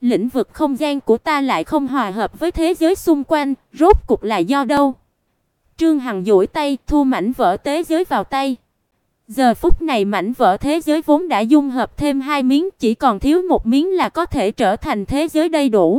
lĩnh vực không gian của ta lại không hòa hợp với thế giới xung quanh, rốt cuộc là do đâu? Trương Hằng duỗi tay thu mảnh vỡ thế giới vào tay. Giờ phút này mảnh vỡ thế giới vốn đã dung hợp thêm 2 miếng, chỉ còn thiếu một miếng là có thể trở thành thế giới đầy đủ.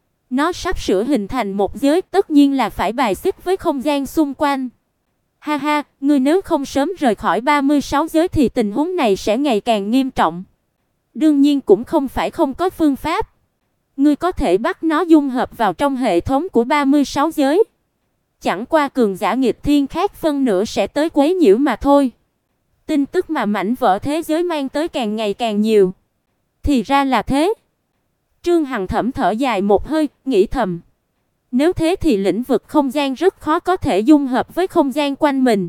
Nó sắp sửa hình thành một giới, tất nhiên là phải bài xích với không gian xung quanh. Ha ha, ngươi nếu không sớm rời khỏi 36 giới thì tình huống này sẽ ngày càng nghiêm trọng. Đương nhiên cũng không phải không có phương pháp. Ngươi có thể bắt nó dung hợp vào trong hệ thống của 36 giới. Chẳng qua cường giả nghịch thiên khác phân nửa sẽ tới quấy nhiễu mà thôi. Tin tức mà mảnh vỡ thế giới mang tới càng ngày càng nhiều. Thì ra là thế. Trương Hằng thẩm thở dài một hơi, nghĩ thầm. Nếu thế thì lĩnh vực không gian rất khó có thể dung hợp với không gian quanh mình.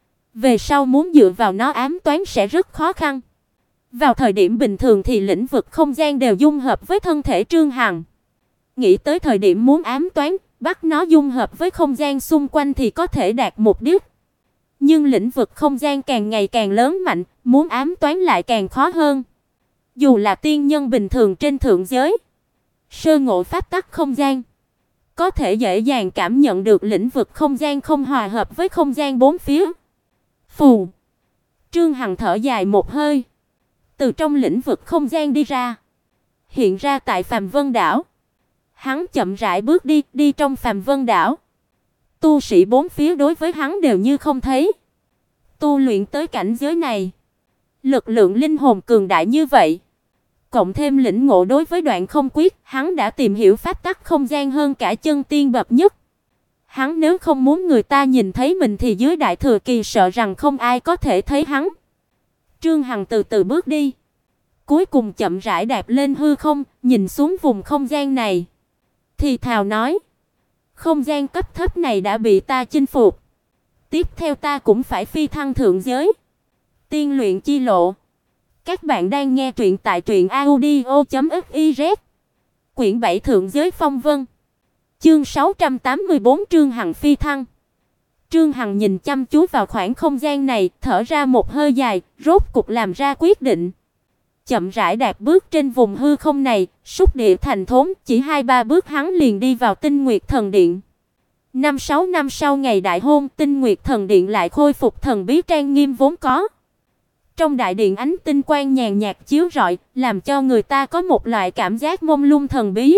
Về sau muốn dựa vào nó ám toán sẽ rất khó khăn. Vào thời điểm bình thường thì lĩnh vực không gian đều dung hợp với thân thể Trương Hằng. Nghĩ tới thời điểm muốn ám toán, bắt nó dung hợp với không gian xung quanh thì có thể đạt mục đích. Nhưng lĩnh vực không gian càng ngày càng lớn mạnh, muốn ám toán lại càng khó hơn. Dù là tiên nhân bình thường trên thượng giới, sơ ngộ pháp tắc không gian, có thể dễ dàng cảm nhận được lĩnh vực không gian không hòa hợp với không gian bốn phía. Phù. Trương Hằng thở dài một hơi, từ trong lĩnh vực không gian đi ra, hiện ra tại Phàm Vân đảo. Hắn chậm rãi bước đi trong Phàm Vân đảo. Tu sĩ bốn phía đối với hắn đều như không thấy. Tu luyện tới cảnh giới này, lực lượng linh hồn cường đại như vậy, cộng thêm lĩnh ngộ đối với đoạn không quyết, hắn đã tìm hiểu pháp tắc không gian hơn cả chân tiên bậc nhất. Hắn nếu không muốn người ta nhìn thấy mình thì dưới đại thừa kỳ sợ rằng không ai có thể thấy hắn. Trương Hằng từ từ bước đi, cuối cùng chậm rãi đạp lên hư không, nhìn xuống vùng không gian này, thì thào nói: không gian cấp thấp này đã bị ta chinh phục. Tiếp theo ta cũng phải phi thăng thượng giới. Tiên luyện chi lộ. Các bạn đang nghe truyện tại truyệnaudio.fiz. Quyển 7 Thượng giới phong vân. Chương 684 Trương Hằng phi thăng. Trương Hằng nhìn chăm chú vào khoảng không gian này, thở ra một hơi dài, rốt cục làm ra quyết định. Chậm rãi đạp bước trên vùng hư không này, xúc địa thành thốn, chỉ 2-3 bước hắn liền đi vào Tinh Nguyệt Thần Điện. 5-6 năm sau ngày đại hôn, Tinh Nguyệt Thần Điện lại khôi phục thần bí trang nghiêm vốn có. Trong đại điện ánh tinh quang nhàn nhạt chiếu rọi, làm cho người ta có một loại cảm giác mông lung thần bí.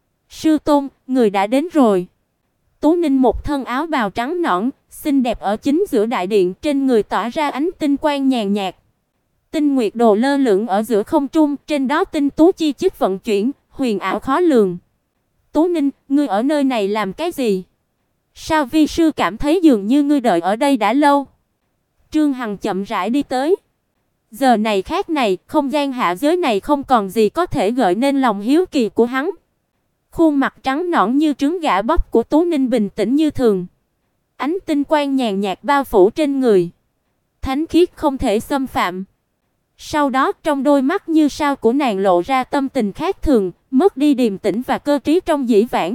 Sư tôn, người đã đến rồi. Tú Ninh một thân áo bào trắng nõn, xinh đẹp ở chính giữa đại điện, trên người tỏa ra ánh tinh quang nhàn nhạt. Tinh nguyệt đồ lơ lửng ở giữa không trung, trên đó tinh tú chi chít vận chuyển, huyền ảo khó lường. Tú Ninh, ngươi ở nơi này làm cái gì? Sao vi sư cảm thấy dường như ngươi đợi ở đây đã lâu? Trương Hằng chậm rãi đi tới. Giờ này khác này, không gian hạ giới này không còn gì có thể gợi nên lòng hiếu kỳ của hắn. Khuôn mặt trắng nõn như trứng gà bóc của Tú Ninh bình tĩnh như thường. Ánh tinh quang nhàn nhạt bao phủ trên người, thánh khiết không thể xâm phạm. Sau đó, trong đôi mắt như sao của nàng lộ ra tâm tình khác thường, mất đi điềm tĩnh và cơ trí trong dĩ vãng.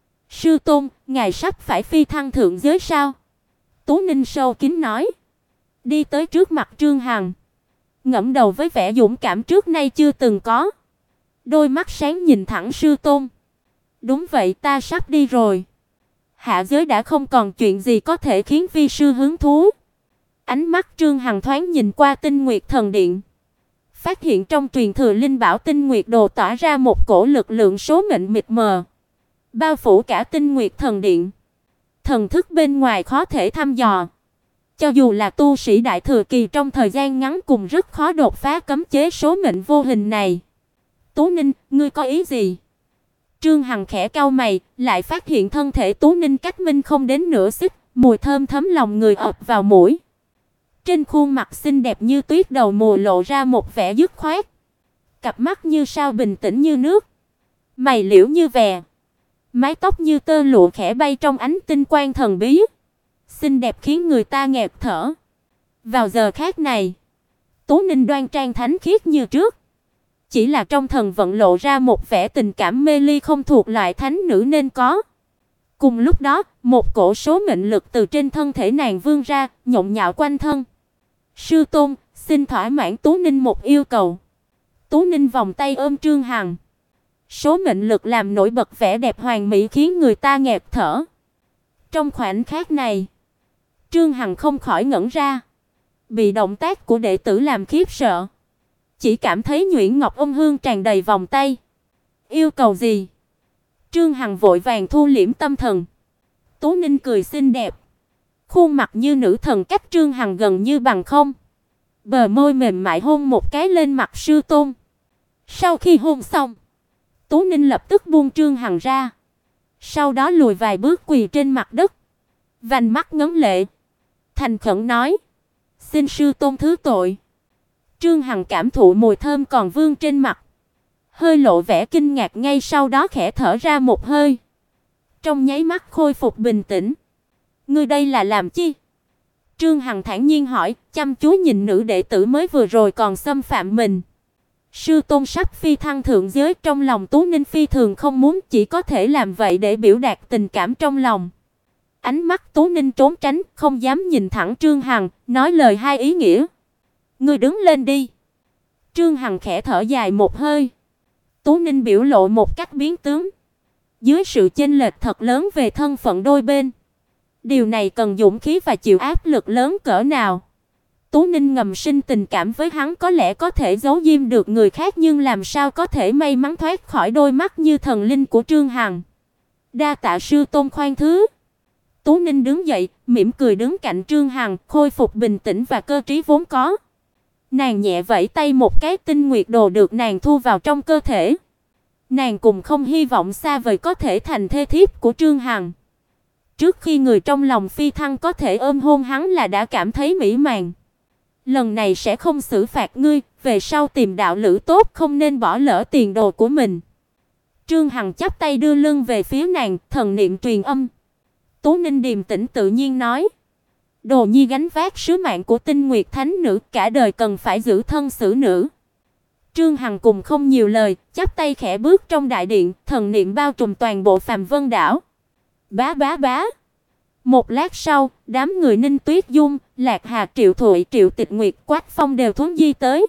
Sư tôn, ngài sắp phải phi thăng thượng giới sao? Tú Ninh sâu kín nói. Đi tới trước mặt Trương Hằng, ngẩng đầu với vẻ dũng cảm trước nay chưa từng có. Đôi mắt sáng nhìn thẳng sư tôn. Đúng vậy, ta sắp đi rồi. Hạ giới đã không còn chuyện gì có thể khiến vi sư hứng thú. Ánh mắt Trương Hằng thoáng nhìn qua Tinh Nguyệt Thần Điện, phát hiện trong truyền thừa linh bảo Tinh Nguyệt Đồ tỏa ra một cổ lực lượng số mệnh mịt mờ, bao phủ cả Tinh Nguyệt Thần Điện. Thần thức bên ngoài khó thể thăm dò. Cho dù là tu sĩ đại thừa kỳ trong thời gian ngắn cũng rất khó đột phá cấm chế số mệnh vô hình này. Tú Ninh, ngươi có ý gì? Trương Hằng khẽ cau mày, lại phát hiện thân thể Tú Ninh cách mình không đến nửa xích, mùi thơm thấm lòng người ập vào mũi. Trên khuôn mặt xinh đẹp như tuyết đầu mùa lộ ra một vẻ dứt khoát. Cặp mắt như sao bình tĩnh như nước, mày liễu như vè, mái tóc như tơ lụa khẽ bay trong ánh tinh quang thần bí, xinh đẹp khiến người ta nghẹt thở. Vào giờ khác này, Tú Ninh đoan trang thánh khiết như trước, chỉ là trong thần vận lộ ra một vẻ tình cảm mê ly không thuộc loại thánh nữ nên có. Cùng lúc đó, một cổ số mệnh lực từ trên thân thể nàng vươn ra, nhộn nhạo quanh thân. Sư tôn, xin thỏa mãn Tú Ninh một yêu cầu. Tú Ninh vòng tay ôm Trương Hằng, Số mệnh lực làm nổi bật vẻ đẹp hoàn mỹ khiến người ta nghẹt thở. Trong khoảnh khắc này, Trương Hằng không khỏi ngẩn ra, bị động tác của đệ tử làm khiếp sợ. Chỉ cảm thấy nhuyễn ngọc ôn hương tràn đầy vòng tay. Yêu cầu gì? Trương Hằng vội vàng thu liễm tâm thần. Tú Ninh cười xinh đẹp, khuôn mặt như nữ thần cách Trương Hằng gần như bằng không. Bờ môi mềm mại hôn một cái lên mặt sư tôn. Sau khi hôn xong, Tú Ninh lập tức buông Trương Hằng ra, sau đó lùi vài bước quỳ trên mặt đất, vành mắt ngấn lệ, thành khẩn nói: "Xin sư tôn thứ tội." Trương Hằng cảm thụ mùi thơm còn vương trên mặt, hơi lộ vẻ kinh ngạc, ngay sau đó khẽ thở ra một hơi, trong nháy mắt khôi phục bình tĩnh. "Ngươi đây là làm chi?" Trương Hằng thản nhiên hỏi, chăm chú nhìn nữ đệ tử mới vừa rồi còn xâm phạm mình. Sư tôn sắp phi thăng thượng giới, trong lòng Tú Ninh phi thường không muốn, chỉ có thể làm vậy để biểu đạt tình cảm trong lòng. Ánh mắt Tú Ninh trốn tránh, không dám nhìn thẳng Trương Hằng, nói lời hai ý nghĩa. "Ngươi đứng lên đi." Trương Hằng khẽ thở dài một hơi. Tú Ninh biểu lộ một cách biến tướng. Dưới sự chênh lệch thật lớn về thân phận đôi bên, điều này cần dũng khí và chịu áp lực lớn cỡ nào. Tú Ninh ngầm sinh tình cảm với hắn, có lẽ có thể giấu diêm được người khác, nhưng làm sao có thể may mắn thoát khỏi đôi mắt như thần linh của Trương Hằng. "Đa tạ sư tôn khoan thứ." Tú Ninh đứng dậy, mỉm cười đứng cạnh Trương Hằng, khôi phục bình tĩnh và cơ trí vốn có. Nàng nhẹ vẫy tay một cái, tinh nguyệt đồ được nàng thu vào trong cơ thể. Nàng cùng không hy vọng xa vời có thể thành thê thiếp của Trương Hằng. Trước khi người trong lòng phi thăng có thể ôm hôn hắn là đã cảm thấy mỹ mãn. "Lần này sẽ không xử phạt ngươi, về sau tìm đạo lữ tốt, không nên bỏ lỡ tiền đồ của mình." Trương Hằng chắp tay đưa lưng về phía nàng, thần niệm truyền âm. Tú Ninh điềm tĩnh tự nhiên nói: "Đồ nhi gánh vác sứ mạng của Tinh Nguyệt Thánh nữ, cả đời cần phải giữ thân xử nữ." Trương Hằng cùng không nhiều lời, chắp tay khẽ bước trong đại điện, thần niệm bao trùm toàn bộ Phàm Vân đảo. Bá bá bá. Một lát sau, đám người Ninh Tuyết Dung, Lạc Hà, Triệu Thụy, Triệu Tịch Nguyệt, Quách Phong đều thuấn di tới.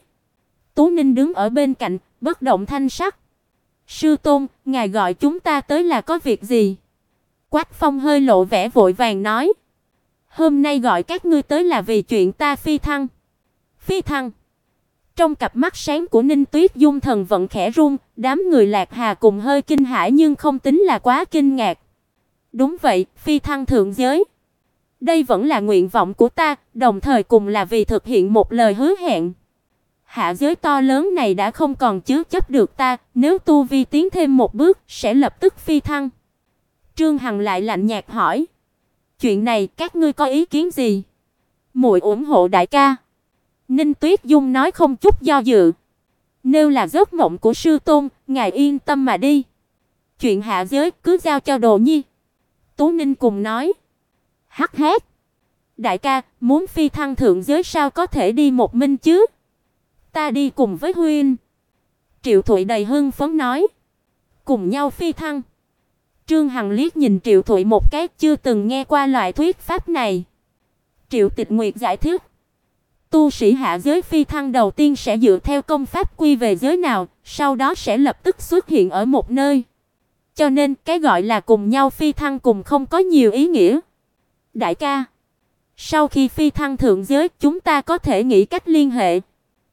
Tú Ninh đứng ở bên cạnh, bất động thanh sắc. "Sư tôn, ngài gọi chúng ta tới là có việc gì?" Quách Phong hơi lộ vẻ vội vàng nói: "Hôm nay gọi các ngươi tới là vì chuyện ta phi thăng." "Phi thăng?" Trong cặp mắt sáng của Ninh Tuyết Dung thần vận khẽ run, đám người Lạc Hà cùng hơi kinh hãi nhưng không tính là quá kinh ngạc. "Đúng vậy, phi thăng thượng giới. Đây vẫn là nguyện vọng của ta, đồng thời cùng là vì thực hiện một lời hứa hẹn. Hạ giới to lớn này đã không còn chứa chấp được ta, nếu tu vi tiến thêm một bước sẽ lập tức phi thăng." Trương Hằng lại lạnh nhạt hỏi: "Chuyện này các ngươi có ý kiến gì?" "Muội ủng hộ đại ca." Ninh Tuyết Dung nói không chút do dự: "Nếu là giấc mộng của sư tôn, ngài yên tâm mà đi. Chuyện hạ giới cứ giao cho Đồ nhi." Tú Ninh cùng nói: "Hắc hắc, đại ca, muốn phi thăng thượng giới sao có thể đi một mình chứ? Ta đi cùng với huynh." Triệu Thụy đầy hưng phấn nói: "Cùng nhau phi thăng?" Trương Hằng liếc nhìn Triệu Thụy một cái, chưa từng nghe qua loại thuyết pháp này. Triệu Tịch Nguyệt giải thích: "Tu sĩ hạ giới phi thăng đầu tiên sẽ dựa theo công pháp quy về giới nào, sau đó sẽ lập tức xuất hiện ở một nơi. Cho nên cái gọi là cùng nhau phi thăng cùng không có nhiều ý nghĩa. Đại ca, sau khi phi thăng thượng giới, chúng ta có thể nghĩ cách liên hệ.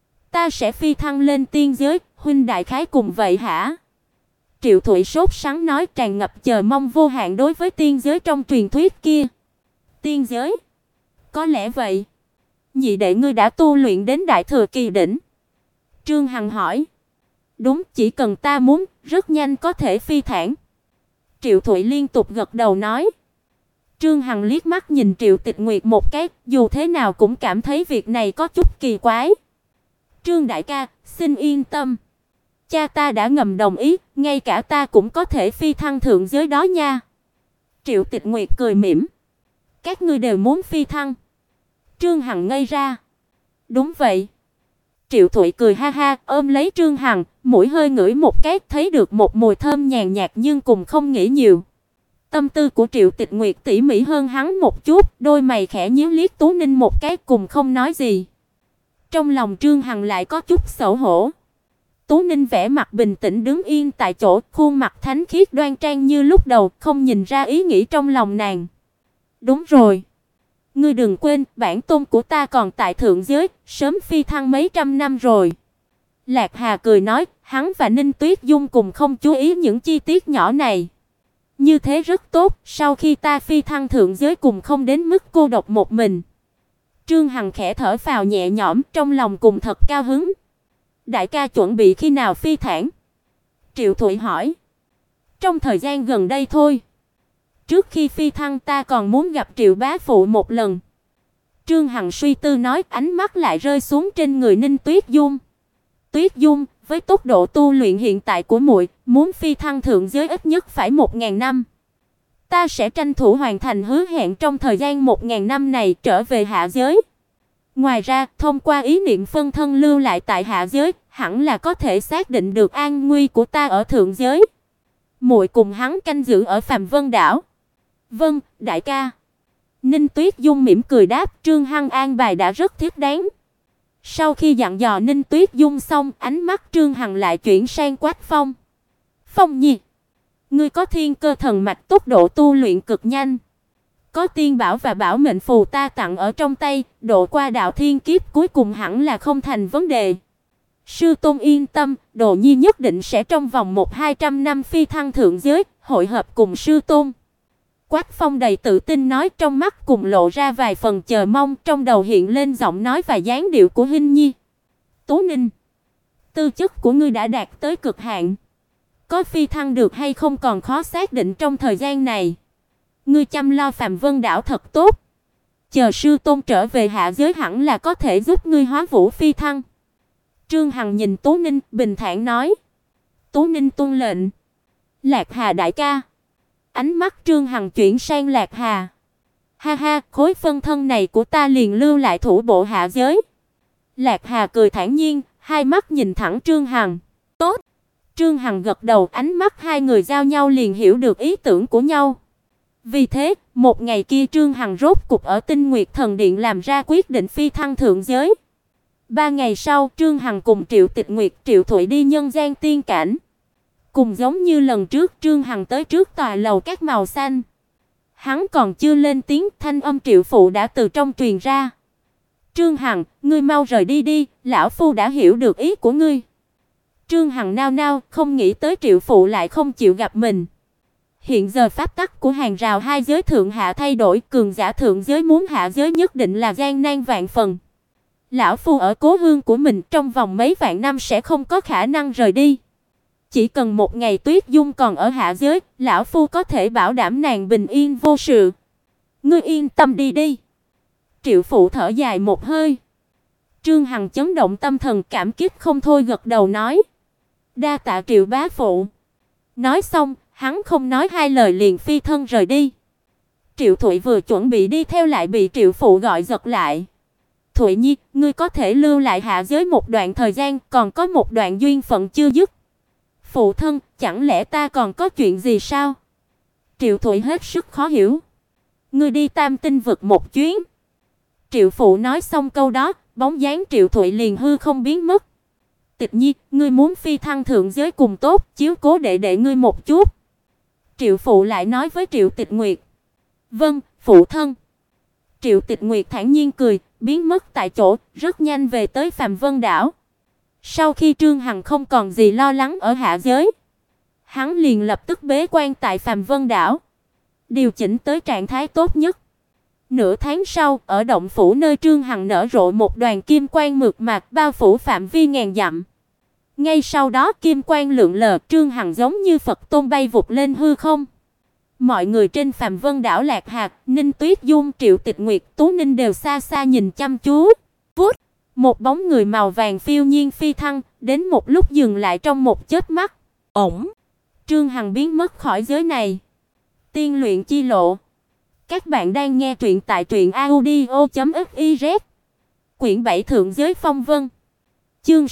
Ta sẽ phi thăng lên tiên giới, huynh đại khái cùng vậy hả?" Triệu Thụy sốt sắng nói, tràn ngập chờ mong vô hạn đối với tiên giới trong truyền thuyết kia. "Tiên giới? Có lẽ vậy. Nhị đệ ngươi đã tu luyện đến đại thừa kỳ đỉnh?" Trương Hằng hỏi. "Đúng, chỉ cần ta muốn, rất nhanh có thể phi thẳng." Triệu Thụy liên tục gật đầu nói. Trương Hằng liếc mắt nhìn Triệu Tịch Nguyệt một cái, dù thế nào cũng cảm thấy việc này có chút kỳ quái. "Trương đại ca, xin yên tâm. Cha ta đã ngầm đồng ý, ngay cả ta cũng có thể phi thăng thượng giới đó nha." Triệu Tịch Nguyệt cười mỉm. "Các ngươi đều muốn phi thăng?" Trương Hằng ngây ra. "Đúng vậy." Triệu Thụy cười ha ha, ôm lấy Trương Hằng, mũi hơi ngửi một cái, thấy được một mùi thơm nhàn nhạt nhưng cùng không nghĩ nhiều. Tâm tư của Triệu Tịch Nguyệt tỉ mỉ hơn hắn một chút, đôi mày khẽ nhíu, liếc Tú Ninh một cái cùng không nói gì. Trong lòng Trương Hằng lại có chút xấu hổ. Tú Ninh vẻ mặt bình tĩnh đứng yên tại chỗ, khuôn mặt thánh khiết đoan trang như lúc đầu, không nhìn ra ý nghĩ trong lòng nàng. Đúng rồi. Ngươi đừng quên, bản tôn của ta còn tại thượng giới, sớm phi thăng mấy trăm năm rồi. Lạc Hà cười nói, hắn và Ninh Tuyết Dung cùng không chú ý những chi tiết nhỏ này. Như thế rất tốt, sau khi ta phi thăng thượng giới cùng không đến mức cô độc một mình. Trương Hằng khẽ thở phào nhẹ nhõm, trong lòng cùng thật cao hứng. Đại ca chuẩn bị khi nào phi thản? Triệu Thụy hỏi. Trong thời gian gần đây thôi. Trước khi phi thăng ta còn muốn gặp Triệu bá phụ một lần. Trương Hằng suy tư nói, ánh mắt lại rơi xuống trên người Ninh Tuyết Dung. Tuyết Dung, với tốc độ tu luyện hiện tại của muội, muốn phi thăng thượng giới ít nhất phải 1000 năm. Ta sẽ tranh thủ hoàn thành hứa hẹn trong thời gian 1000 năm này trở về hạ giới. Ngoài ra, thông qua ý niệm phân thân lưu lại tại hạ giới, hẳn là có thể xác định được an nguy của ta ở thượng giới. Muội cùng hắn canh giữ ở Phàm Vân đảo. Vâng, đại ca. Ninh Tuyết Dung mỉm cười đáp, Trương Hằng an bài đã rất thiết đáng. Sau khi dặn dò Ninh Tuyết Dung xong, ánh mắt Trương Hằng lại chuyển sang Quách Phong. Phong Nhi, ngươi có thiên cơ thần mạch, tốc độ tu luyện cực nhanh. Có tiên bảo và bảo mệnh phù ta tặng ở trong tay, độ qua đạo thiên kiếp cuối cùng hẳn là không thành vấn đề. Sư tôn yên tâm, Đồ Nhi nhất định sẽ trong vòng 100-200 năm phi thăng thượng giới, hội hợp cùng sư tôn. Quách Phong đầy tự tin nói, trong mắt cùng lộ ra vài phần chờ mong, trong đầu hiện lên giọng nói và dáng điệu của Hinh Nhi. Tú Ninh, tư chất của ngươi đã đạt tới cực hạn. Có phi thăng được hay không còn khó xác định trong thời gian này. Ngươi chăm lo Phàm Vân đảo thật tốt. Chờ sư tôn trở về hạ giới hẳn là có thể giúp ngươi hóa vũ phi thăng. Trương Hằng nhìn Tú Ninh, bình thản nói. Tú Ninh tuân lệnh. Lạc Hà đại ca. Ánh mắt Trương Hằng chuyển sang Lạc Hà. Ha ha, khối phân thân này của ta liền lưu lại thủ bộ hạ giới. Lạc Hà cười thản nhiên, hai mắt nhìn thẳng Trương Hằng. Tốt. Trương Hằng gật đầu, ánh mắt hai người giao nhau liền hiểu được ý tưởng của nhau. Vì thế, một ngày kia Trương Hằng rốt cục ở Tinh Nguyệt Thần Điện làm ra quyết định phi thăng thượng giới. 3 ngày sau, Trương Hằng cùng Triệu Tịch Nguyệt, Triệu Thụy đi nhân gian tiên cảnh. Cùng giống như lần trước, Trương Hằng tới trước tòa lầu các màu xanh. Hắn còn chưa lên tiếng, thanh âm Triệu phụ đã từ trong truyền ra. Trương Hằng, ngươi mau rời đi đi, lão phu đã hiểu được ý của ngươi. Trương Hằng nao nao, không nghĩ tới Triệu phụ lại không chịu gặp mình. Hiện giờ pháp tắc của hàng rào hai giới thượng hạ thay đổi, cường giả thượng giới muốn hạ giới nhất định là gian nan vạn phần. Lão phu ở cố hương của mình trong vòng mấy vạn năm sẽ không có khả năng rời đi. Chỉ cần một ngày Tuyết Dung còn ở hạ giới, lão phu có thể bảo đảm nàng bình yên vô sự. Ngươi yên tâm đi đi. Triệu phụ thở dài một hơi. Trương Hằng chấn động tâm thần, cảm kích không thôi gật đầu nói. Đa tạ Triệu bá phụ. Nói xong, hắn không nói hai lời liền phi thân rời đi. Triệu Thụy vừa chuẩn bị đi theo lại bị Triệu phụ gọi giật lại. Thụy Nhi, ngươi có thể lưu lại hạ giới một đoạn thời gian, còn có một đoạn duyên phận chưa dứt. Phụ thân, chẳng lẽ ta còn có chuyện gì sao? Triệu Thụy hết sức khó hiểu. Ngươi đi Tam Tinh vực một chuyến. Triệu phụ nói xong câu đó, bóng dáng Triệu Thụy liền hư không biến mất. Tịch Nhi, ngươi muốn phi thăng thượng giới cùng tốt, chiếu cố đệ đệ ngươi một chút. Triệu phụ lại nói với Triệu Tịch Nguyệt. Vâng, phụ thân. Triệu Tịch Nguyệt thản nhiên cười, biến mất tại chỗ, rất nhanh về tới Phàm Vân đảo. Sau khi Trương Hằng không còn gì lo lắng ở hạ giới, hắn liền lập tức bế quan tại Phàm Vân đảo, điều chỉnh tới trạng thái tốt nhất. Nửa tháng sau, ở động phủ nơi Trương Hằng nở rộ một đoàn kim quang mượt mà bao phủ phạm vi ngàn dặm. Ngay sau đó kim quang lượn lờ, Trương Hằng giống như Phật tôn bay vụt lên hư không. Mọi người trên Phàm Vân đảo Lạc Hạc, Ninh Tuyết Dung, Triệu Tịch Nguyệt, Tú Ninh đều xa xa nhìn chăm chú. Vút, một bóng người màu vàng phiêu nhiên phi thăng, đến một lúc dừng lại trong một chớp mắt. Ổng, Trương Hằng biến mất khỏi giới này. Tiên luyện chi lộ. Các bạn đang nghe truyện tại truyệnaudio.fiz. Quyển 7 Thượng giới phong vân. Chương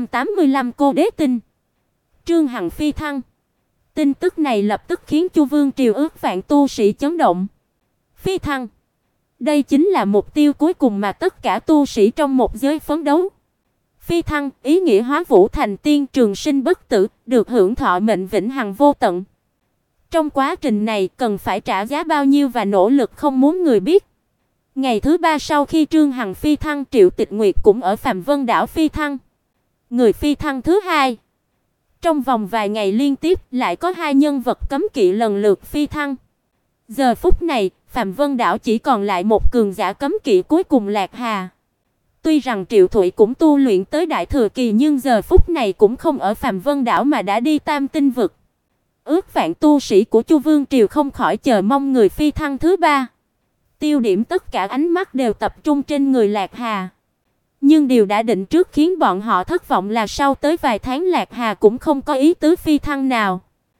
685 Cô đế tinh. Trương Hằng phi thăng. Tin tức này lập tức khiến Chu Vương triều ước vạn tu sĩ chấn động. Phi thăng. Đây chính là mục tiêu cuối cùng mà tất cả tu sĩ trong một giới phấn đấu. Phi thăng, ý nghĩa hóa vũ thành tiên, trường sinh bất tử, được hưởng thọ mệnh vĩnh hằng vô tận. Trong quá trình này cần phải trả giá bao nhiêu và nỗ lực không muốn người biết. Ngày thứ 3 sau khi Trương Hằng phi thăng, Triệu Tịch Nguyệt cũng ở Phạm Vân đảo phi thăng. Người phi thăng thứ hai. Trong vòng vài ngày liên tiếp lại có 2 nhân vật cấm kỵ lần lượt phi thăng. Giờ phút này, Phạm Vân đảo chỉ còn lại một cường giả cấm kỵ cuối cùng Lạc Hà. Tuy rằng Triệu Thụy cũng tu luyện tới đại thừa kỳ nhưng giờ phút này cũng không ở Phạm Vân đảo mà đã đi Tam Tinh vực. Ước vạn tu sĩ của Chu Vương triều không khỏi chờ mong người phi thăng thứ ba. Tiêu điểm tất cả ánh mắt đều tập trung trên người Lạc Hà. Nhưng điều đã định trước khiến bọn họ thất vọng là sau tới vài tháng Lạc Hà cũng không có ý tứ phi thăng nào.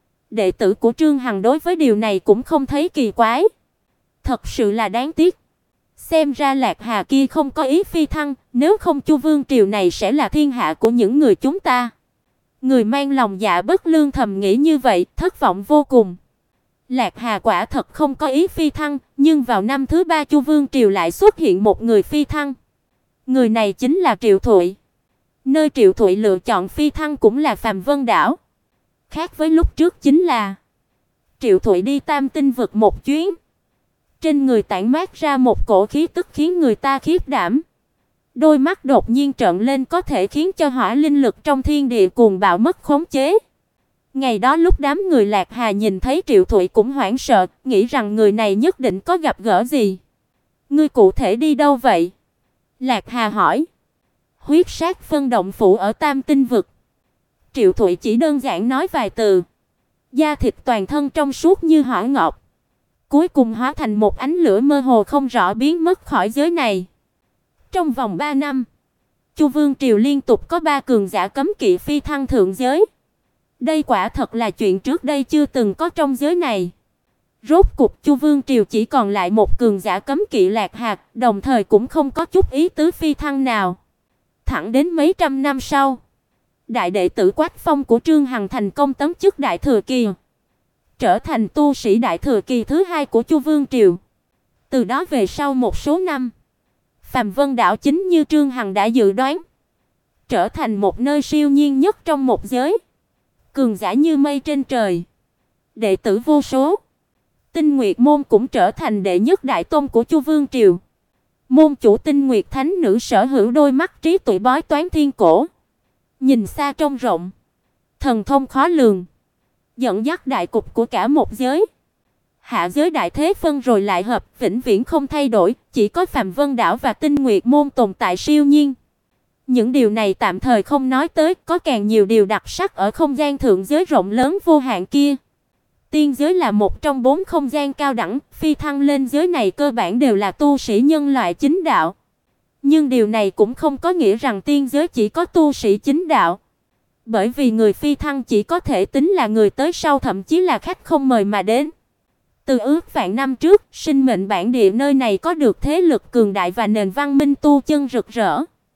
Đệ tử của Trương Hằng đối với điều này cũng không thấy kỳ quái. Thật sự là đáng tiếc. Xem ra Lạc Hà kia không có ý phi thăng, nếu không Chu Vương triều này sẽ là thiên hạ của những người chúng ta. Người mang lòng dạ bất lương thầm nghĩ như vậy, thất vọng vô cùng. Lạc Hà quả thật không có ý phi thăng, nhưng vào năm thứ 3 Chu Vương triều lại xuất hiện một người phi thăng. Người này chính là Triệu Thụy. Nơi Triệu Thụy lựa chọn phi thăng cũng là Phạm Vân đảo. Khác với lúc trước chính là Triệu Thụy đi Tam Tinh vực một chuyến. Trên người tản mát ra một cổ khí tức khiến người ta khiếp đảm. Đôi mắt đột nhiên trợn lên có thể khiến cho hỏa linh lực trong thiên địa cuồng bạo mất khống chế. Ngày đó lúc đám người Lạc Hà nhìn thấy Triệu Thụy cũng hoảng sợ, nghĩ rằng người này nhất định có gặp gỡ gì. Ngươi cụ thể đi đâu vậy? Lạc Hà hỏi. Huyết sát phân động phủ ở Tam Tinh vực. Triệu Thụy chỉ đơn giản nói vài từ. Da thịt toàn thân trong suốt như hỏa ngọc. Cuối cùng hóa thành một ánh lửa mơ hồ không rõ biến mất khỏi giới này. Trong vòng 3 năm, Chu Vương triều liên tục có 3 cường giả cấm kỵ phi thăng thượng giới. Đây quả thật là chuyện trước đây chưa từng có trong giới này. Rốt cuộc Chu Vương triều chỉ còn lại một cường giả cấm kỵ Lạc Hà, đồng thời cũng không có chút ý tứ phi thăng nào. Thẳng đến mấy trăm năm sau, đại đệ tử Quách Phong của Trương Hằng thành công tấn chức đại thừa kỳ, trở thành tu sĩ đại thừa kỳ thứ 2 của Chu Vương triều. Từ đó về sau một số năm, Phạm Vân đảo chính như Trương Hằng đã dự đoán, trở thành một nơi siêu nhiên nhất trong một giới. Cường giả như mây trên trời, đệ tử vô số. Tinh Nguyệt môn cũng trở thành đệ nhất đại tôn của Chu Vương triều. Môn chủ Tinh Nguyệt thánh nữ sở hữu đôi mắt trí tuệ bói toán thiên cổ, nhìn xa trông rộng, thần thông khó lường, dẫn dắt đại cục của cả một giới. Hạ giới đại thế phân rồi lại hợp, vĩnh viễn không thay đổi, chỉ có Phạm Vân đảo và Tinh Nguyệt môn tồn tại siêu nhiên. Những điều này tạm thời không nói tới, có càng nhiều điều đặc sắc ở không gian thượng giới rộng lớn vô hạn kia. Tiên giới là một trong 4 không gian cao đẳng, phi thăng lên giới này cơ bản đều là tu sĩ nhân loại chính đạo. Nhưng điều này cũng không có nghĩa rằng tiên giới chỉ có tu sĩ chính đạo. Bởi vì người phi thăng chỉ có thể tính là người tới sau, thậm chí là khách không mời mà đến. Từ ước vạn năm trước, sinh mệnh bản địa nơi này có được thế lực cường đại và nền văn minh tu chân rực rỡ.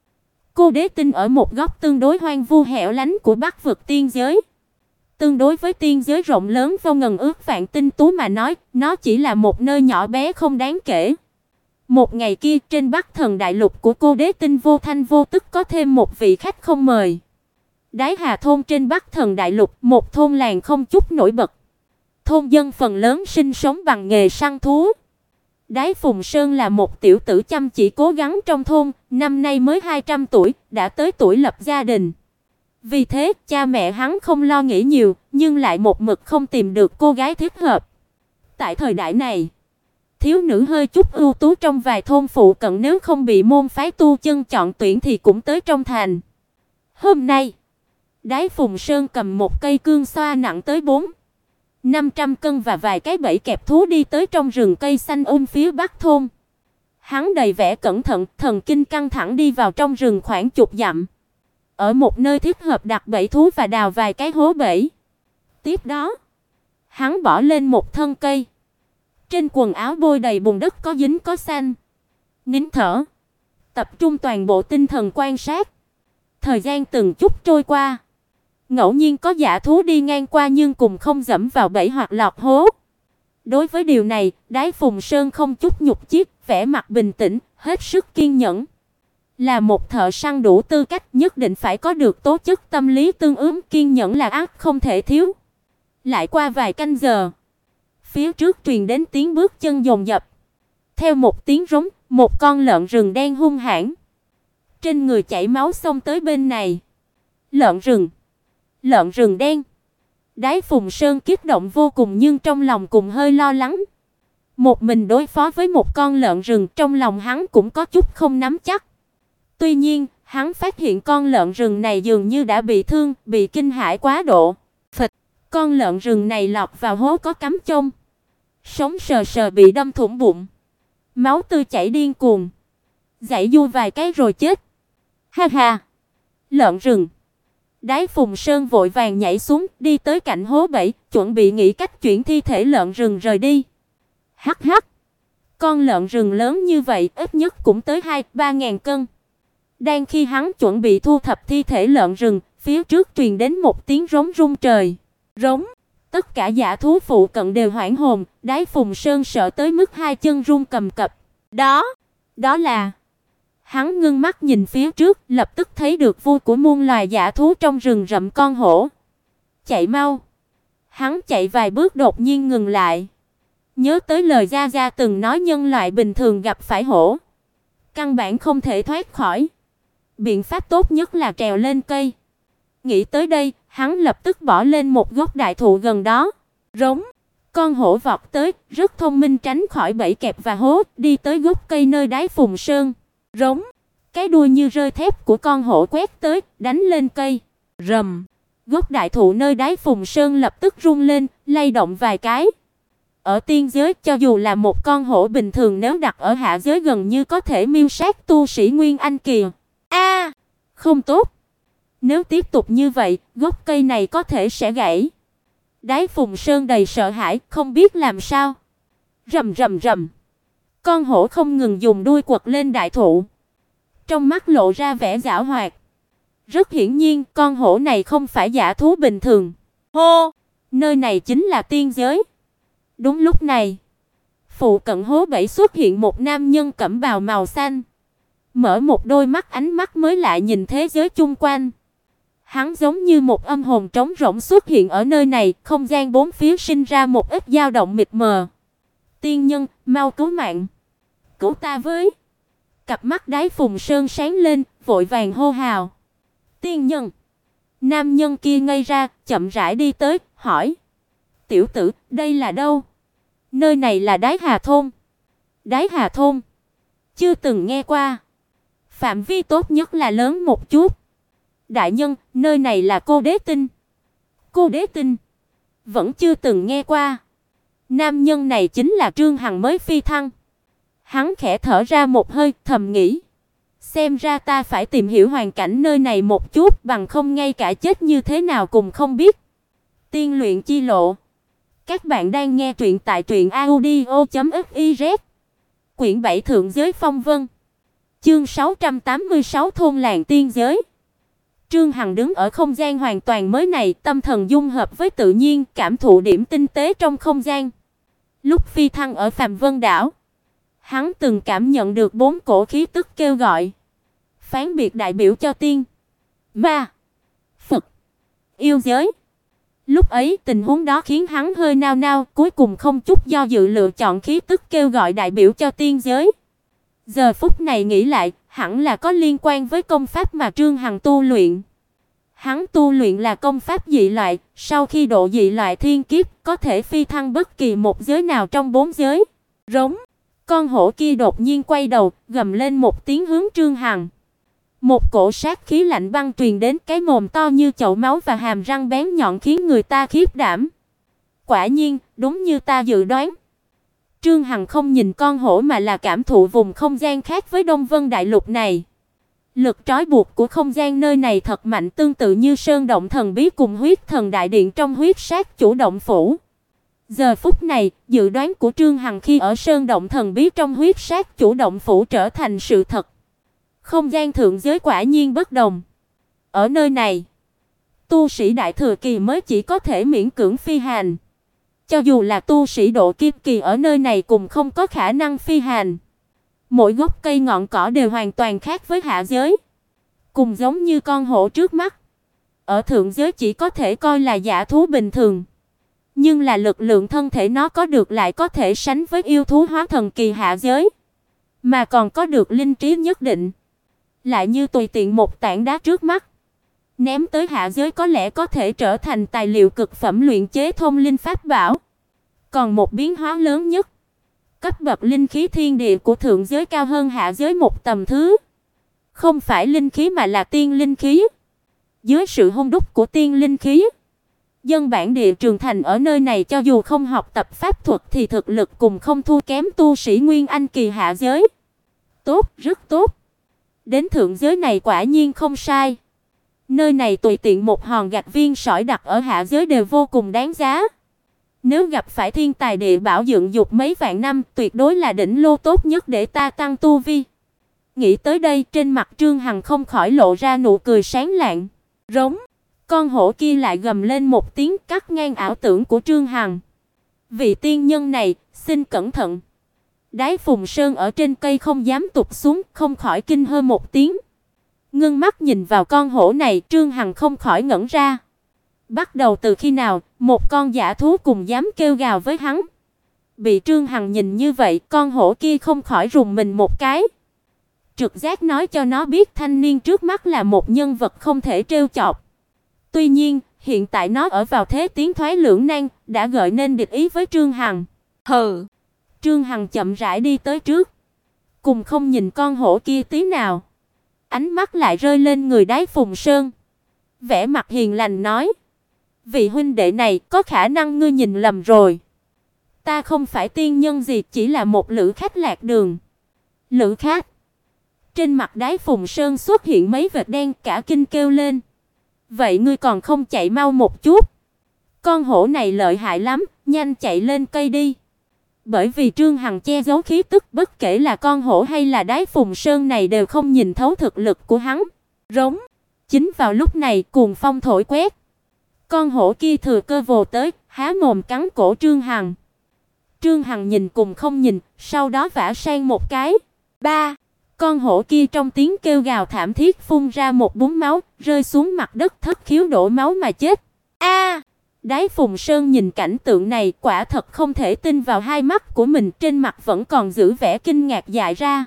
Cô Đế Tinh ở một góc tương đối hoang vu hẻo lánh của Bắc vực tiên giới. Tương đối với tiên giới rộng lớn vô ngần ước vạn tinh tú mà nói, nó chỉ là một nơi nhỏ bé không đáng kể. Một ngày kia, trên Bắc Thần đại lục của Cô Đế Tinh vô thanh vô tức có thêm một vị khách không mời. Đái Hà thôn trên Bắc Thần đại lục, một thôn làng không chút nổi bật. Thôn dân phần lớn sinh sống bằng nghề săn thú. Đái Phùng Sơn là một tiểu tử chăm chỉ cố gắng trong thôn, năm nay mới 200 tuổi, đã tới tuổi lập gia đình. Vì thế, cha mẹ hắn không lo nghĩ nhiều, nhưng lại một mực không tìm được cô gái thích hợp. Tại thời đại này, thiếu nữ hơi chút ưu tú trong vài thôn phụ cận nếu không bị môn phái tu chân chọn tuyển thì cũng tới trong thành. Hôm nay, Đái Phùng Sơn cầm một cây cương xoa nặng tới 400-500 cân và vài cái bẫy kẹp thú đi tới trong rừng cây xanh phía bắc thôn. Hắn đầy vẻ cẩn thận, thần kinh căng thẳng đi vào trong rừng khoảng chục dặm. Ở một nơi thích hợp đặt bẫy thú và đào vài cái hố bẫy. Tiếp đó, hắn bỏ lên một thân cây. Trên quần áo bôi đầy bùn đất có dính có xanh. Nín thở, tập trung toàn bộ tinh thần quan sát. Thời gian từng chút trôi qua. Ngẫu nhiên có dã thú đi ngang qua nhưng cùng không dẫm vào bẫy hoặc lọt hố. Đối với điều này, Đái Phùng Sơn không chút nhục chí, vẻ mặt bình tĩnh, hết sức kiên nhẫn. Là một thợ săn đủ tư cách, nhất định phải có được tố chất tâm lý tương ứng, kiên nhẫn là ắt không thể thiếu. Lại qua vài canh giờ, phía trước truyền đến tiếng bước chân dồn dập. Theo một tiếng rống, một con lợn rừng đen hung hãn, trên người chảy máu xông tới bên này. Lợn rừng đen. Đái Phùng Sơn kích động vô cùng nhưng trong lòng cũng hơi lo lắng. Một mình đối phó với một con lợn rừng, trong lòng hắn cũng có chút không nắm chắc. Tuy nhiên, hắn phát hiện con lợn rừng này dường như đã bị thương, bị kinh hãi quá độ. Phịch, con lợn rừng này lọt vào hố có cắm chông, sống sờ sờ bị đâm thủng bụng, máu tươi chảy điên cuồng, giãy giụa vài cái rồi chết. Ha ha, lợn rừng. Đái Phùng Sơn vội vàng nhảy xuống, đi tới cạnh hố bẫy, chuẩn bị nghĩ cách chuyển thi thể lợn rừng rời đi. Hắc hắc, con lợn rừng lớn như vậy, ít nhất cũng tới 2-3 ngàn cân. Đang khi hắn chuẩn bị thu thập thi thể lợn rừng, phía trước truyền đến một tiếng rống rung trời. Rống, tất cả dã thú phụ cận đều hoảng hồn, Đái Phùng Sơn sợ tới mức hai chân run cầm cập. Đó là... Hắn ngưng mắt nhìn phía trước, lập tức thấy được vua của muôn loài dã thú trong rừng rậm con hổ. Chạy mau. Hắn chạy vài bước đột nhiên ngừng lại. Nhớ tới lời Gia Gia từng nói nhân loại bình thường gặp phải hổ, căn bản không thể thoát khỏi. Biện pháp tốt nhất là trèo lên cây. Nghĩ tới đây, hắn lập tức bỏ lên một gốc đại thụ gần đó. Rống. Con hổ vọt tới, rất thông minh tránh khỏi bẫy kẹp và hố, đi tới gốc cây nơi Đái Phùng Sơn. Rống. Cái đuôi như rơi thép của con hổ quét tới, đánh lên cây. Rầm. Gốc đại thụ nơi Đái Phùng Sơn lập tức rung lên, lay động vài cái. Ở tiên giới, cho dù là một con hổ bình thường nếu đặt ở hạ giới gần như có thể miêu sát tu sĩ Nguyên Anh kìa. Không tốt. Nếu tiếp tục như vậy, gốc cây này có thể sẽ gãy. Đái Phùng Sơn đầy sợ hãi, không biết làm sao. Rầm rầm rầm. Con hổ không ngừng dùng đuôi quật lên đại thụ, trong mắt lộ ra vẻ giảo hoạt. Rất hiển nhiên, con hổ này không phải dã thú bình thường. Hô, nơi này chính là tiên giới. Đúng lúc này, phụ cận hố bẫy xuất hiện một nam nhân cẩm bào màu xanh, mở một đôi mắt ánh mắt mới lạ nhìn thế giới chung quanh. Hắn giống như một âm hồn trống rỗng xuất hiện ở nơi này, không gian bốn phía sinh ra một ít dao động mịt mờ. Tiên nhân, mau cứu mạng. Cứu ta với. Cặp mắt Đái Phùng Sơn sáng lên, vội vàng hô hào. Tiên nhân. Nam nhân kia ngây ra, chậm rãi đi tới, hỏi. Tiểu tử, đây là đâu? Nơi này là Đái Hà Thôn. Đái Hà Thôn? Chưa từng nghe qua. Phạm vi tốt nhất là lớn một chút. Đại nhân, nơi này là Cô Đế Tinh. Cô Đế Tinh? Vẫn chưa từng nghe qua. Nam nhân này chính là Trương Hằng mới phi thăng. Hắn khẽ thở ra một hơi, thầm nghĩ. Xem ra ta phải tìm hiểu hoàn cảnh nơi này một chút, bằng không ngay cả chết như thế nào cũng không biết. Tiên luyện chi lộ. Các bạn đang nghe truyện tại truyệnaudio.fiz. Quyển 7 Thượng giới phong vân. Chương 686 Thôn làng tiên giới. Trương Hằng đứng ở không gian hoàn toàn mới này, tâm thần dung hợp với tự nhiên, cảm thụ điểm tinh tế trong không gian. Lúc phi thăng ở Phàm Vân đảo, hắn từng cảm nhận được 4 cổ khí tức kêu gọi, phán biệt đại biểu cho tiên, ma, Phật, yêu giới. Lúc ấy, tình huống đó khiến hắn hơi nao nao, cuối cùng không chút do dự lựa chọn khí tức kêu gọi đại biểu cho tiên giới. Giờ phút này nghĩ lại, hẳn là có liên quan với công pháp mà Trương Hằng tu luyện. Hắn tu luyện là công pháp dị loại, sau khi độ dị loại thiên kiếp, có thể phi thăng bất kỳ một giới nào trong 4 giới. Rống. Con hổ kia đột nhiên quay đầu, gầm lên một tiếng hướng Trương Hằng. Một cổ sát khí lạnh băng truyền đến, cái mồm to như chậu máu và hàm răng bén nhọn khiến người ta khiếp đảm. Quả nhiên, đúng như ta dự đoán. Trương Hằng không nhìn con hổ mà là cảm thụ vùng không gian khác với Đông Vân Đại Lục này. Lực trói buộc của không gian nơi này thật mạnh, tương tự như sơn động thần bí cùng huyết thần đại điện trong huyết sát chủ động phủ. Giờ phút này, dự đoán của Trương Hằng khi ở sơn động thần bí trong huyết sát chủ động phủ trở thành sự thật. Không gian thượng giới quả nhiên bất đồng. Ở nơi này, tu sĩ đại thừa kỳ mới chỉ có thể miễn cưỡng phi hành. Cho dù là tu sĩ độ kiếp kỳ ở nơi này cũng không có khả năng phi hành. Mỗi gốc cây ngọn cỏ đều hoàn toàn khác với hạ giới, cùng giống như con hổ trước mắt. Ở thượng giới chỉ có thể coi là dã thú bình thường, nhưng là lực lượng thân thể nó có được lại có thể sánh với yêu thú hóa thần kỳ hạ giới, mà còn có được linh trí nhất định. Lại như tùy tiện một tảng đá trước mắt, ném tới hạ giới có lẽ có thể trở thành tài liệu cực phẩm luyện chế thông linh pháp bảo. Còn một biến hóa lớn nhất, cấp bậc linh khí thiên địa của thượng giới cao hơn hạ giới một tầm thứ. Không phải linh khí mà là tiên linh khí. Dưới sự hung đúc của tiên linh khí, dân bản địa trưởng thành ở nơi này cho dù không học tập pháp thuật thì thực lực cùng không thua kém tu sĩ nguyên anh kỳ hạ giới. Tốt, rất tốt. Đến thượng giới này quả nhiên không sai. Nơi này tùy tiện một hòn gạch viên sỏi đặt ở hạ giới đều vô cùng đáng giá. Nếu gặp phải thiên tài địa bảo dựng dục mấy vạn năm, tuyệt đối là đỉnh lô tốt nhất để ta tăng tu vi. Nghĩ tới đây, trên mặt Trương Hằng không khỏi lộ ra nụ cười sáng lạng. Rống, con hổ kia lại gầm lên một tiếng cắt ngang ảo tưởng của Trương Hằng. Vị tiên nhân này, xin cẩn thận. Đái Phùng Sơn ở trên cây không dám tụt xuống, không khỏi kinh hô một tiếng. Ngưng mắt nhìn vào con hổ này, Trương Hằng không khỏi ngẩn ra. Bắt đầu từ khi nào, một con dã thú cùng dám kêu gào với hắn? Bị Trương Hằng nhìn như vậy, con hổ kia không khỏi rùng mình một cái. Trực giác nói cho nó biết thanh niên trước mắt là một nhân vật không thể trêu chọc. Tuy nhiên, hiện tại nó ở vào thế tiến thoái lưỡng nan, đã gợi nên địch ý với Trương Hằng. Hừ. Trương Hằng chậm rãi đi tới trước, cùng không nhìn con hổ kia tí nào. Ánh mắt lại rơi lên người Đái Phùng Sơn, vẻ mặt hiền lành nói: "Vị huynh đệ này, có khả năng ngươi nhìn lầm rồi. Ta không phải tiên nhân gì, chỉ là một lữ khách lạc đường." Lữ khách? Trên mặt Đái Phùng Sơn xuất hiện mấy vệt đen, cả kinh kêu lên: "Vậy ngươi còn không chạy mau một chút? Con hổ này lợi hại lắm, nhanh chạy lên cây đi." Bởi vì Trương Hằng che giấu khí tức, bất kể là con hổ hay là Đái Phùng Sơn này đều không nhìn thấu thực lực của hắn. Rống. Chính vào lúc này, cuồng phong thổi quét. Con hổ kia thừa cơ vồ tới, há mồm cắn cổ Trương Hằng. Trương Hằng nhìn cùng không nhìn, sau đó vả sang một cái. Ba. Con hổ kia trong tiếng kêu gào thảm thiết phun ra một búng máu, rơi xuống mặt đất thất khiếu đổ máu mà chết. A! Đái Phùng Sơn nhìn cảnh tượng này, quả thật không thể tin vào hai mắt của mình, trên mặt vẫn còn giữ vẻ kinh ngạc dại ra.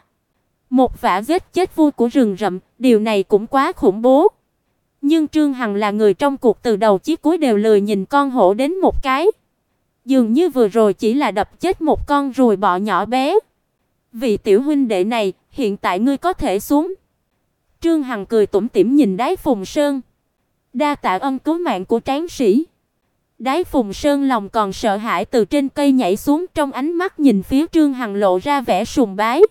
Một vả giết chết vua của rừng rậm, điều này cũng quá khủng bố. Nhưng Trương Hằng là người trong cuộc từ đầu chí cuối đều lười nhìn con hổ đến một cái. Dường như vừa rồi chỉ là đập chết một con ruồi bọ nhỏ bé. Vị tiểu huynh đệ này, hiện tại ngươi có thể xuống. Trương Hằng cười tủm tỉm nhìn Đái Phùng Sơn. Đa tạ ân cứu mạng của tráng sĩ. Đái Phùng Sơn lòng còn sợ hãi từ trên cây nhảy xuống, trong ánh mắt nhìn phía Trương Hằng lộ ra vẻ sùng bái.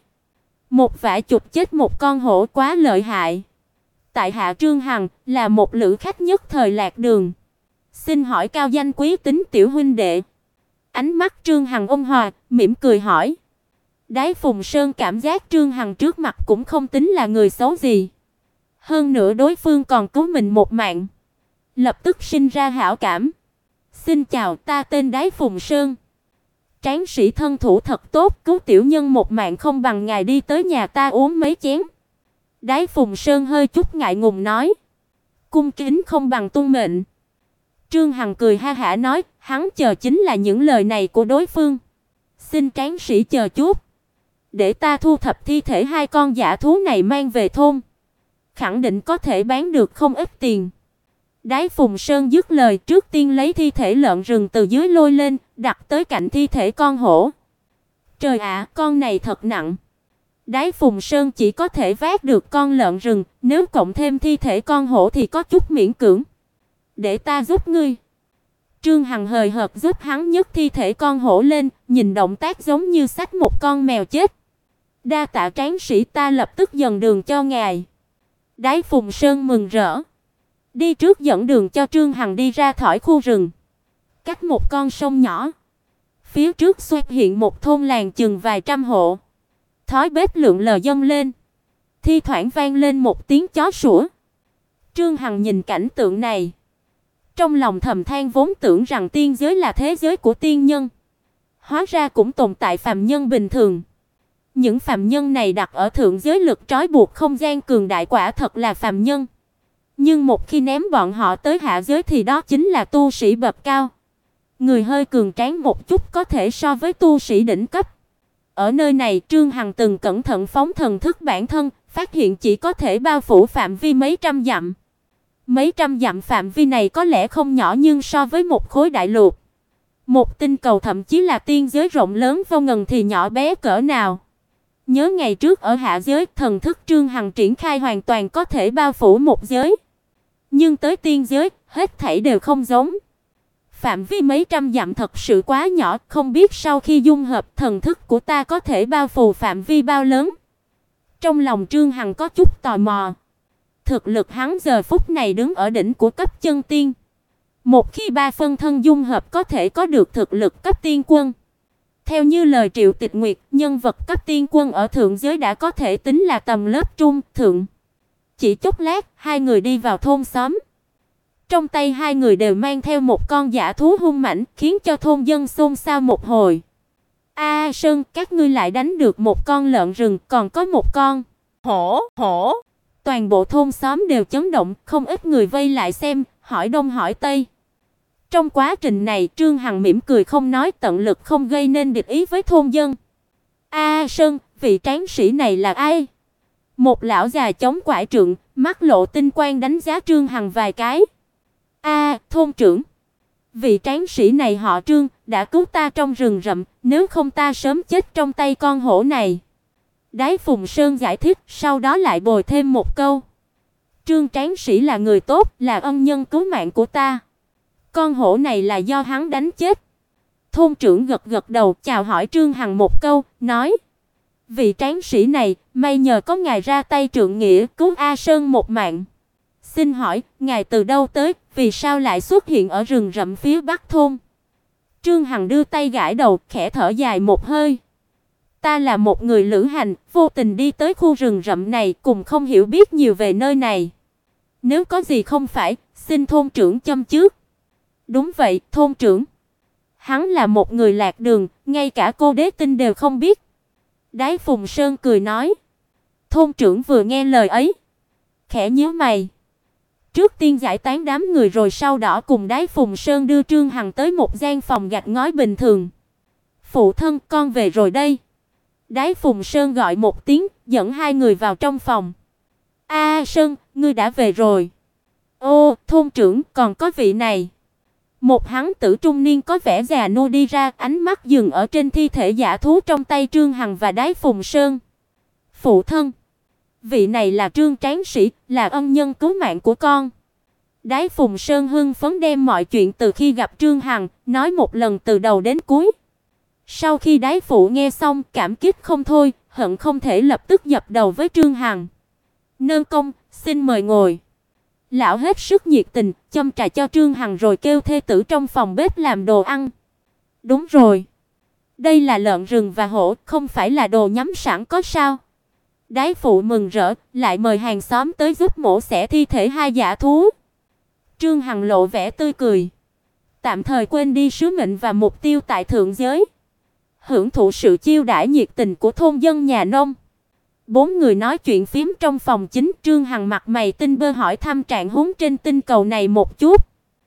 Một vả chụp chết một con hổ quá lợi hại. Tại hạ Trương Hằng là một lữ khách nhất thời lạc đường. Xin hỏi cao danh quý tính tiểu huynh đệ. Ánh mắt Trương Hằng ôn hòa, mỉm cười hỏi. Đái Phùng Sơn cảm giác Trương Hằng trước mặt cũng không tính là người xấu gì. Hơn nữa đối phương còn cứu mình một mạng, lập tức sinh ra hảo cảm. Xin chào, ta tên Đái Phùng Sơn. Tráng sĩ thân thủ thật tốt, cứu tiểu nhân một mạng không bằng ngài đi tới nhà ta uống mấy chén. Đái Phùng Sơn hơi chút ngại ngùng nói. Cung kính không bằng tuân mệnh. Trương Hằng cười ha hả nói, hắn chờ chính là những lời này của đối phương. Xin tráng sĩ chờ chút, để ta thu thập thi thể hai con dã thú này mang về thôn, khẳng định có thể bán được không ít tiền. Đái Phùng Sơn dứt lời, trước tiên lấy thi thể lợn rừng từ dưới lôi lên, đặt tới cạnh thi thể con hổ. Trời ạ, con này thật nặng. Đái Phùng Sơn chỉ có thể vác được con lợn rừng, nếu cộng thêm thi thể con hổ thì có chút miễn cưỡng. Để ta giúp ngươi. Trương Hằng hời hợt giúp hắn nhấc thi thể con hổ lên, nhìn động tác giống như xách một con mèo chết. Đa tạ tráng sĩ, ta lập tức dần đường cho ngài. Đái Phùng Sơn mừng rỡ, đi trước dẫn đường cho Trương Hằng đi ra khỏi khu rừng. Cách một con sông nhỏ, phía trước xuất hiện một thôn làng chừng vài trăm hộ. Thói bếp lượn lờ dâng lên, thi thoảng vang lên một tiếng chó sủa. Trương Hằng nhìn cảnh tượng này, trong lòng thầm than, vốn tưởng rằng tiên giới là thế giới của tiên nhân, hóa ra cũng tồn tại phàm nhân bình thường. Những phàm nhân này đặt ở thượng giới lực trói buộc không gian cường đại quả thật là phàm nhân. Nhưng một khi ném bọn họ tới hạ giới thì đó chính là tu sĩ bậc cao. Người hơi cường tráng một chút có thể so với tu sĩ đỉnh cấp. Ở nơi này, Trương Hằng từng cẩn thận phóng thần thức bản thân, phát hiện chỉ có thể bao phủ phạm vi mấy trăm dặm. Mấy trăm dặm phạm vi này có lẽ không nhỏ nhưng so với một khối đại lục, một tinh cầu thậm chí là tiên giới rộng lớn vô ngần thì nhỏ bé cỡ nào. Nhớ ngày trước ở hạ giới, thần thức Trương Hằng triển khai hoàn toàn có thể bao phủ một giới. Nhưng tới tiên giới, hết thảy đều không giống. Phạm vi mấy trăm dặm thật sự quá nhỏ, không biết sau khi dung hợp thần thức của ta có thể bao phủ phạm vi bao lớn. Trong lòng Trương Hằng có chút tò mò. Thực lực hắn giờ phút này đứng ở đỉnh của cấp chân tiên. Một khi ba phân thân dung hợp có thể có được thực lực cấp tiên quân. Theo như lời Triệu Tịch Nguyệt, nhân vật cấp tiên quân ở thượng giới đã có thể tính là tầm lớp trung, thượng. Chỉ chốc lát, hai người đi vào thôn xóm. Trong tay hai người đều mang theo một con dã thú hung mãnh, khiến cho thôn dân xôn xao một hồi. A Sơn, các ngươi lại đánh được một con lợn rừng, còn có một con hổ. Toàn bộ thôn xóm đều chấn động, không ít người vây lại xem, hỏi đông hỏi tây. Trong quá trình này, Trương Hằng mỉm cười không nói, tận lực không gây nên địch ý với thôn dân. A Sơn, vị tráng sĩ này là ai? Một lão già chống quải trượng, mắt lộ tinh quang đánh giá Trương Hằng vài cái. Thôn trưởng, vị tráng sĩ này họ Trương, đã cứu ta trong rừng rậm, nếu không ta sớm chết trong tay con hổ này. Đái Phùng Sơn giải thích, sau đó lại bồi thêm một câu. Trương tráng sĩ là người tốt, là ân nhân cứu mạng của ta. Con hổ này là do hắn đánh chết. Thôn trưởng gật gật đầu, chào hỏi Trương Hằng một câu, nói: vị tráng sĩ này, may nhờ có ngài ra tay trượng nghĩa, cứu A Sơn một mạng. Xin hỏi, ngài từ đâu tới, vì sao lại xuất hiện ở rừng rậm phía bắc thôn? Trương Hằng đưa tay gãi đầu, khẽ thở dài một hơi. Ta là một người lữ hành, vô tình đi tới khu rừng rậm này, cùng không hiểu biết nhiều về nơi này. Nếu có gì không phải, xin thôn trưởng châm trước. Đúng vậy, thôn trưởng. Hắn là một người lạc đường, ngay cả cô đế tinh đều không biết. Đái Phùng Sơn cười nói. Thôn trưởng vừa nghe lời ấy, khẽ nhíu mày. Trước tiên giải tán đám người rồi sau đó cùng Đái Phùng Sơn đưa Trương Hằng tới một gian phòng gạch ngói bình thường. Phụ thân, con về rồi đây. Đái Phùng Sơn gọi một tiếng, dẫn hai người vào trong phòng. Sơn, ngươi đã về rồi. Ô, thôn trưởng, còn có vị này. Một hán tử trung niên có vẻ già nua đi ra, ánh mắt dừng ở trên thi thể dã thú trong tay Trương Hằng và Đái Phùng Sơn. Phụ thân, vị này là Trương tráng sĩ, là ân nhân cứu mạng của con. Đái Phùng Sơn hưng phấn đem mọi chuyện từ khi gặp Trương Hằng nói một lần từ đầu đến cuối. Sau khi Đái phụ nghe xong, cảm kích không thôi, hận không thể lập tức dập đầu với Trương Hằng. Nương công, xin mời ngồi. Lão hết sức nhiệt tình, châm trà cho Trương Hằng rồi kêu thê tử trong phòng bếp làm đồ ăn. Đúng rồi, đây là lợn rừng và hổ, không phải là đồ nhắm sẵn có sao? Đái phụ mừng rỡ, lại mời hàng xóm tới giúp mổ xẻ thi thể hai dã thú. Trương Hằng lộ vẻ tươi cười, tạm thời quên đi sứ mệnh và mục tiêu tại thượng giới, hưởng thụ sự chiêu đãi nhiệt tình của thôn dân nhà nông. Bốn người nói chuyện phím trong phòng chính, Trương Hằng mặt mày tinh bơ hỏi thăm trạng huống trên tinh cầu này một chút.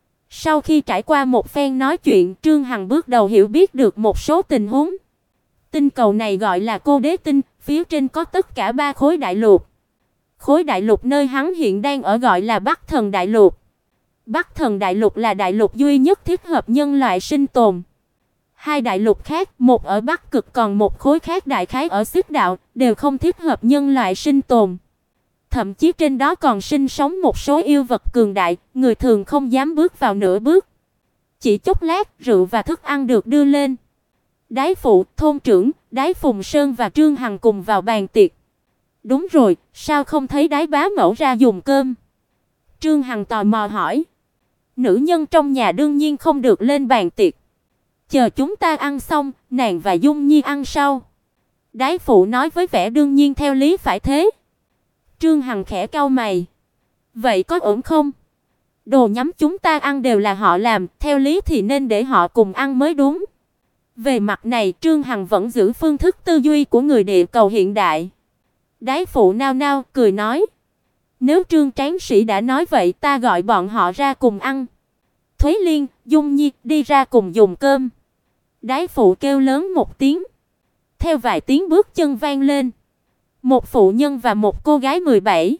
Sau khi trải qua một phen nói chuyện, Trương Hằng bước đầu hiểu biết được một số tình huống. Tinh cầu này gọi là Cô Đế tinh, phía trên có tất cả 3 khối đại lục. Khối đại lục nơi hắn hiện đang ở gọi là Bắc Thần đại lục. Bắc Thần đại lục là đại lục duy nhất thích hợp nhân loại sinh tồn. Hai đại lục khác, một ở Bắc Cực còn một khối khác đại khái ở Xích Đạo, đều không thích hợp nhân loại sinh tồn. Thậm chí trên đó còn sinh sống một số yêu vật cường đại, người thường không dám bước vào nửa bước. Chỉ chốc lát, rượu và thức ăn được đưa lên. Đái phụ, thôn trưởng, Đái Phùng Sơn và Trương Hằng cùng vào bàn tiệc. Đúng rồi, sao không thấy Đái bá mẫu ra dùng cơm? Trương Hằng tò mò hỏi. Nữ nhân trong nhà đương nhiên không được lên bàn tiệc. Chờ chúng ta ăn xong, nàng và Dung Nhi ăn sau. Đái phụ nói với vẻ đương nhiên theo lý phải thế. Trương Hằng khẽ cau mày. Vậy có ổn không? Đồ nhắm chúng ta ăn đều là họ làm, theo lý thì nên để họ cùng ăn mới đúng. Về mặt này, Trương Hằng vẫn giữ phương thức tư duy của người địa cầu hiện đại. Đái phụ nao nao cười nói: "Nếu Trương tráng sĩ đã nói vậy, ta gọi bọn họ ra cùng ăn. Thúy Liên, Dung Nhi, đi ra cùng dùng cơm." Đái phụ kêu lớn một tiếng. Theo vài tiếng bước chân vang lên, một phụ nhân và một cô gái 17,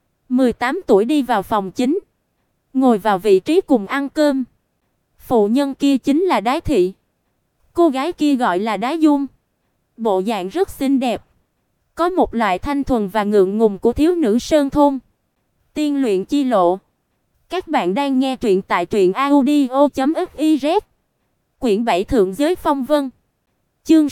18 tuổi đi vào phòng chính, ngồi vào vị trí cùng ăn cơm. Phụ nhân kia chính là Đái thị. Cô gái kia gọi là Đái Dung. Bộ dạng rất xinh đẹp, có một loại thanh thuần và ngượng ngùng của thiếu nữ sơn thôn. Tiên luyện chi lộ. Các bạn đang nghe truyện tại truyệnaudio.fiz. Quyển 7 Thượng giới phong vân. Chương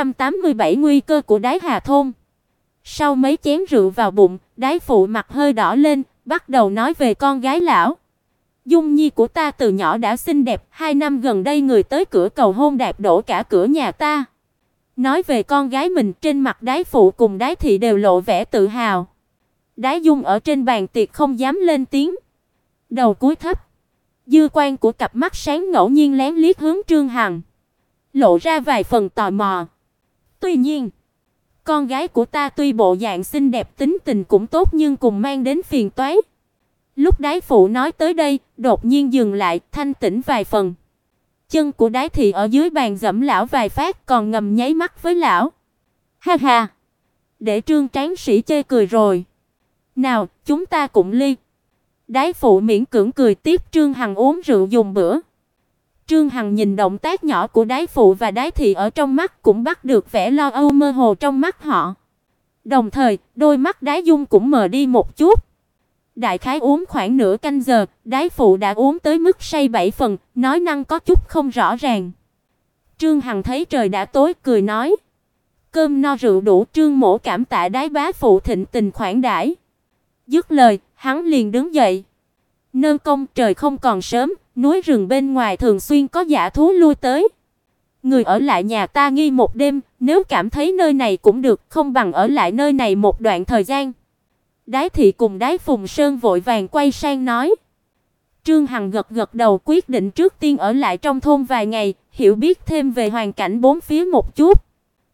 687 Nguy cơ của Đái Hà thôn. Sau mấy chén rượu vào bụng, Đái phụ mặt hơi đỏ lên, bắt đầu nói về con gái lão. Dung Nhi của ta từ nhỏ đã xinh đẹp, 2 năm gần đây người tới cửa cầu hôn đạp đổ cả cửa nhà ta. Nói về con gái mình, trên mặt Đái phụ cùng Đái thị đều lộ vẻ tự hào. Đái Dung ở trên bàn tiệc không dám lên tiếng, đầu cúi thấp. Dư quan của cặp mắt sáng ngẫu nhiên lén liếc hướng Trương Hằng, lộ ra vài phần tò mò. Tuy nhiên, con gái của ta tuy bộ dạng xinh đẹp, tính tình cũng tốt, nhưng cùng mang đến phiền toái. Lúc Đái phụ nói tới đây, đột nhiên dừng lại, thanh tĩnh vài phần. Chân của Đái thị ở dưới bàn giẫm lão vài phát, còn ngầm nháy mắt với lão. Ha ha, để Trương tráng sĩ chê cười rồi. Nào, chúng ta cùng ly. Đái phụ miễn cưỡng cười tiếp. Trương Hằng uống rượu dùng bữa. Trương Hằng nhìn động tác nhỏ của Đái phụ và Đái thị ở trong mắt, cũng bắt được vẻ lo âu mơ hồ trong mắt họ. Đồng thời, đôi mắt Đái Dung cũng mờ đi một chút. Đại khái uống khoảng nửa canh giờ, Đái phụ đã uống tới mức say 7 phần, nói năng có chút không rõ ràng. Trương Hằng thấy trời đã tối, cười nói: "Cơm no rượu đủ, Trương mỗ cảm tạ Đái bá phụ thịnh tình khoản đãi." Dứt lời, hắn liền đứng dậy. Nương công, trời không còn sớm, núi rừng bên ngoài thường xuyên có dã thú lui tới. Người ở lại nhà ta nghỉ một đêm, nếu cảm thấy nơi này cũng được, không bằng ở lại nơi này một đoạn thời gian. Đái thị cùng Đái Phùng Sơn vội vàng quay sang nói. Trương Hằng gật gật đầu, quyết định trước tiên ở lại trong thôn vài ngày, hiểu biết thêm về hoàn cảnh bốn phía một chút.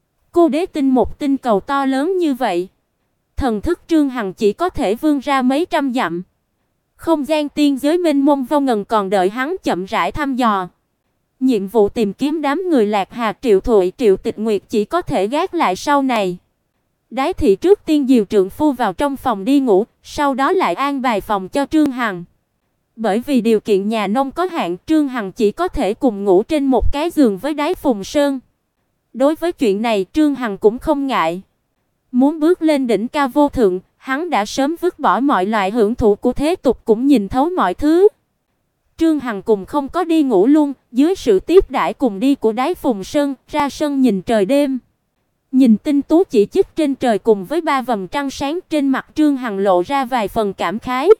Cô đế tinh một tinh cầu to lớn như vậy, thần thức Trương Hằng chỉ có thể vươn ra mấy trăm dặm. Không gian tiên giới mênh mông vô ngần còn đợi hắn chậm rãi thăm dò. Nhiệm vụ tìm kiếm đám người Lạc Hà, Triệu Thụy, Triệu Tịch Nguyệt chỉ có thể gác lại sau này. Đái thị trước tiên dìu trượng phu vào trong phòng đi ngủ, sau đó lại an bài phòng cho Trương Hằng. Bởi vì điều kiện nhà nông có hạn, Trương Hằng chỉ có thể cùng ngủ trên một cái giường với Đái Phùng Sơn. Đối với chuyện này, Trương Hằng cũng không ngại. Muốn bước lên đỉnh cao vô thượng, hắn đã sớm vứt bỏ mọi loại hưởng thụ của thế tục, cũng nhìn thấu mọi thứ. Trương Hằng cùng không có đi ngủ luôn, dưới sự tiếp đãi cùng đi của Đái Phùng Sơn, ra sân nhìn trời đêm. Nhìn tinh tú chỉ chít trên trời cùng với 3 vầng trăng sáng, trên mặt Trương Hằng lộ ra vài phần cảm khái.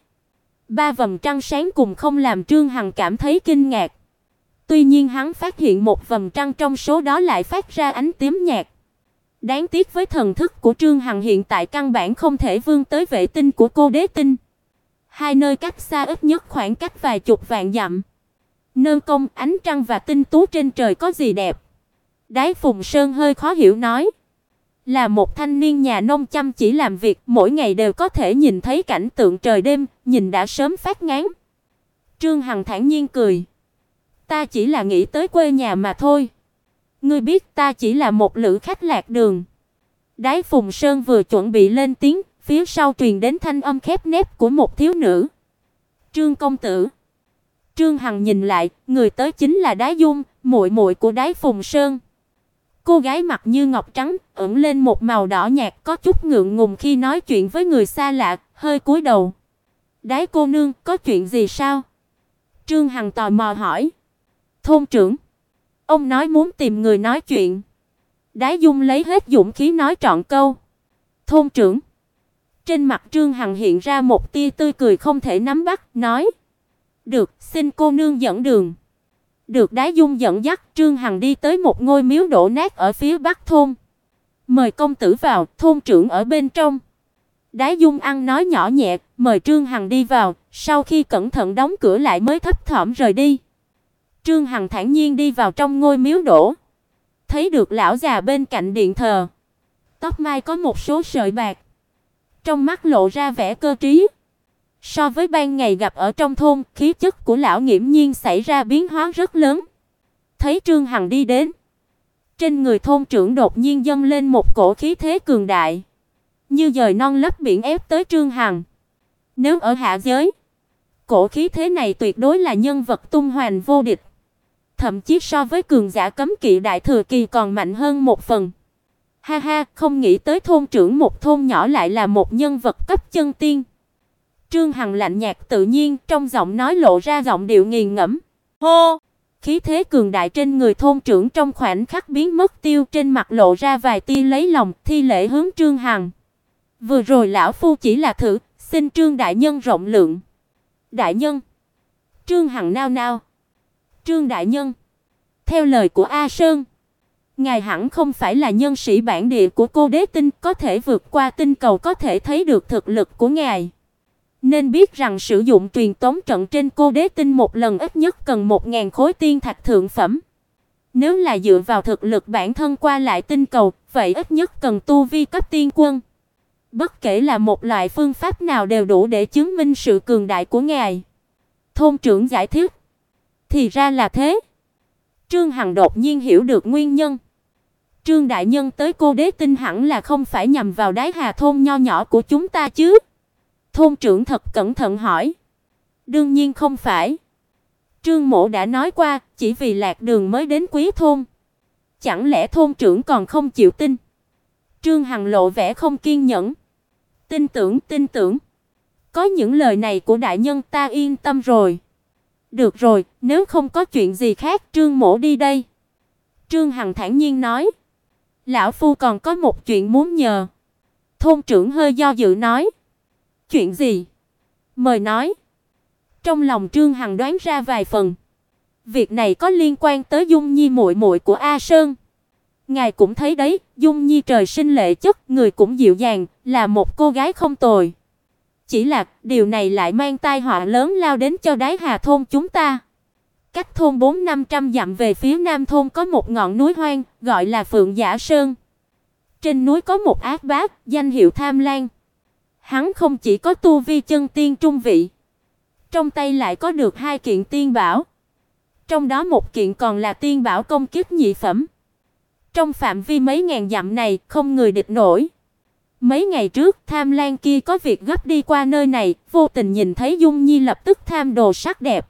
3 vầng trăng sáng cùng không làm Trương Hằng cảm thấy kinh ngạc. Tuy nhiên hắn phát hiện một vầng trăng trong số đó lại phát ra ánh tím nhạt. Đáng tiếc với thần thức của Trương Hằng hiện tại căn bản không thể vươn tới vệ tinh của cô đế tinh. Hai nơi cách xa ít nhất khoảng cách vài chục vạn dặm. Nương công, ánh trăng và tinh tú trên trời có gì đẹp? Đái Phùng Sơn hơi khó hiểu nói. Là một thanh niên nhà nông chăm chỉ làm việc, mỗi ngày đều có thể nhìn thấy cảnh tượng trời đêm, nhìn đã sớm phát ngán. Trương Hằng thản nhiên cười. Ta chỉ là nghĩ tới quê nhà mà thôi. Ngươi biết ta chỉ là một lữ khách lạc đường. Đái Phùng Sơn vừa chuẩn bị lên tiếng, phía sau truyền đến thanh âm khép nép của một thiếu nữ. Trương công tử. Trương Hằng nhìn lại, người tới chính là Đái Dung, muội muội của Đái Phùng Sơn. Cô gái mặt như ngọc trắng, ửng lên một màu đỏ nhạt, có chút ngượng ngùng khi nói chuyện với người xa lạ, hơi cúi đầu. Đái cô nương, có chuyện gì sao? Trương Hằng tò mò hỏi. Thôn trưởng, ông nói muốn tìm người nói chuyện. Đái Dung lấy hết dũng khí nói trọn câu. Thôn trưởng. Trên mặt Trương Hằng hiện ra một tia tươi cười không thể nắm bắt, nói. Được, xin cô nương dẫn đường. Được Đái Dung dẫn dắt, Trương Hằng đi tới một ngôi miếu đổ nát ở phía bắc thôn. Mời công tử vào, thôn trưởng ở bên trong. Đái Dung ăn nói nhỏ nhẹ, mời Trương Hằng đi vào, sau khi cẩn thận đóng cửa lại mới thấp thỏm rời đi. Trương Hằng thản nhiên đi vào trong ngôi miếu đổ. thấy được lão già bên cạnh điện thờ, tóc mai có một số sợi bạc, trong mắt lộ ra vẻ cơ trí. So với ban ngày gặp ở trong thôn, khí chất của lão nghiễm nhiên xảy ra biến hóa rất lớn. Thấy Trương Hằng đi đến, trên người thôn trưởng đột nhiên dâng lên một cổ khí thế cường đại, như dời non lấp biển ép tới Trương Hằng. Nếu ở hạ giới, cổ khí thế này tuyệt đối là nhân vật tung hoành vô địch, thậm chí so với cường giả cấm kỵ đại thừa kỳ còn mạnh hơn một phần. Ha ha, không nghĩ tới thôn trưởng một thôn nhỏ lại là một nhân vật cấp chân tiên. Trương Hằng lạnh nhạt tự nhiên, trong giọng nói lộ ra giọng điệu nghiền ngẫm. Hô! Khí thế cường đại trên người thôn trưởng trong khoảnh khắc biến mất tiêu, trên mặt lộ ra vài tia lấy lòng, thi lễ hướng Trương Hằng. Vừa rồi lão phu chỉ là thử, xin Trương đại nhân rộng lượng. Đại nhân. Trương Hằng nao nao. Trương đại nhân, theo lời của A Sơn, ngài hẳn không phải là nhân sĩ bản địa của Cô Đế Tinh, có thể vượt qua tinh cầu, có thể thấy được thực lực của ngài. Nên biết rằng sử dụng truyền tống trận trên Cô Đế Tinh một lần ít nhất cần 1000 khối tiên thạch thượng phẩm. Nếu là dựa vào thực lực bản thân qua lại tinh cầu, vậy ít nhất cần tu vi cấp tiên quân. Bất kể là một loại phương pháp nào đều đủ để chứng minh sự cường đại của ngài. Thôn trưởng giải thích. Thì ra là thế. Trương Hằng đột nhiên hiểu được nguyên nhân. Trương đại nhân tới Cô Đế Tinh hẳn là không phải nhằm vào Đái Hà thôn nho nhỏ của chúng ta chứ? Thôn trưởng thật cẩn thận hỏi. Đương nhiên không phải. Trương mỗ đã nói qua, chỉ vì lạc đường mới đến Quý thôn. Chẳng lẽ thôn trưởng còn không chịu tin? Trương Hằng lộ vẻ không kiên nhẫn. Tin tưởng. Có những lời này của đại nhân ta yên tâm rồi. Được rồi, nếu không có chuyện gì khác, Trương mỗ đi đây. Trương Hằng thản nhiên nói. Lão phu còn có một chuyện muốn nhờ. Thôn trưởng hơi do dự nói. Chuyện gì? Mời nói. Trong lòng Trương Hằng đoán ra vài phần. Việc này có liên quan tới Dung Nhi muội muội của A Sơn. Ngài cũng thấy đấy, Dung Nhi trời sinh lệ chất, người cũng dịu dàng, là một cô gái không tồi. Chỉ là điều này lại mang tai họa lớn lao đến cho Đái Hà thôn chúng ta. Cách thôn 400-500 dặm về phía nam thôn có một ngọn núi hoang, gọi là Phượng Giả Sơn. Trên núi có một ác bá, danh hiệu Tham Lang. Hắn không chỉ có tu vi chân tiên trung vị, trong tay lại có được 2 kiện tiên bảo. Trong đó một kiện còn là tiên bảo công kích nhị phẩm. Trong phạm vi mấy ngàn dặm này, không người địch nổi. Mấy ngày trước, Tham Lang kia có việc gấp đi qua nơi này, vô tình nhìn thấy Dung Nhi lập tức tham đồ sắc đẹp.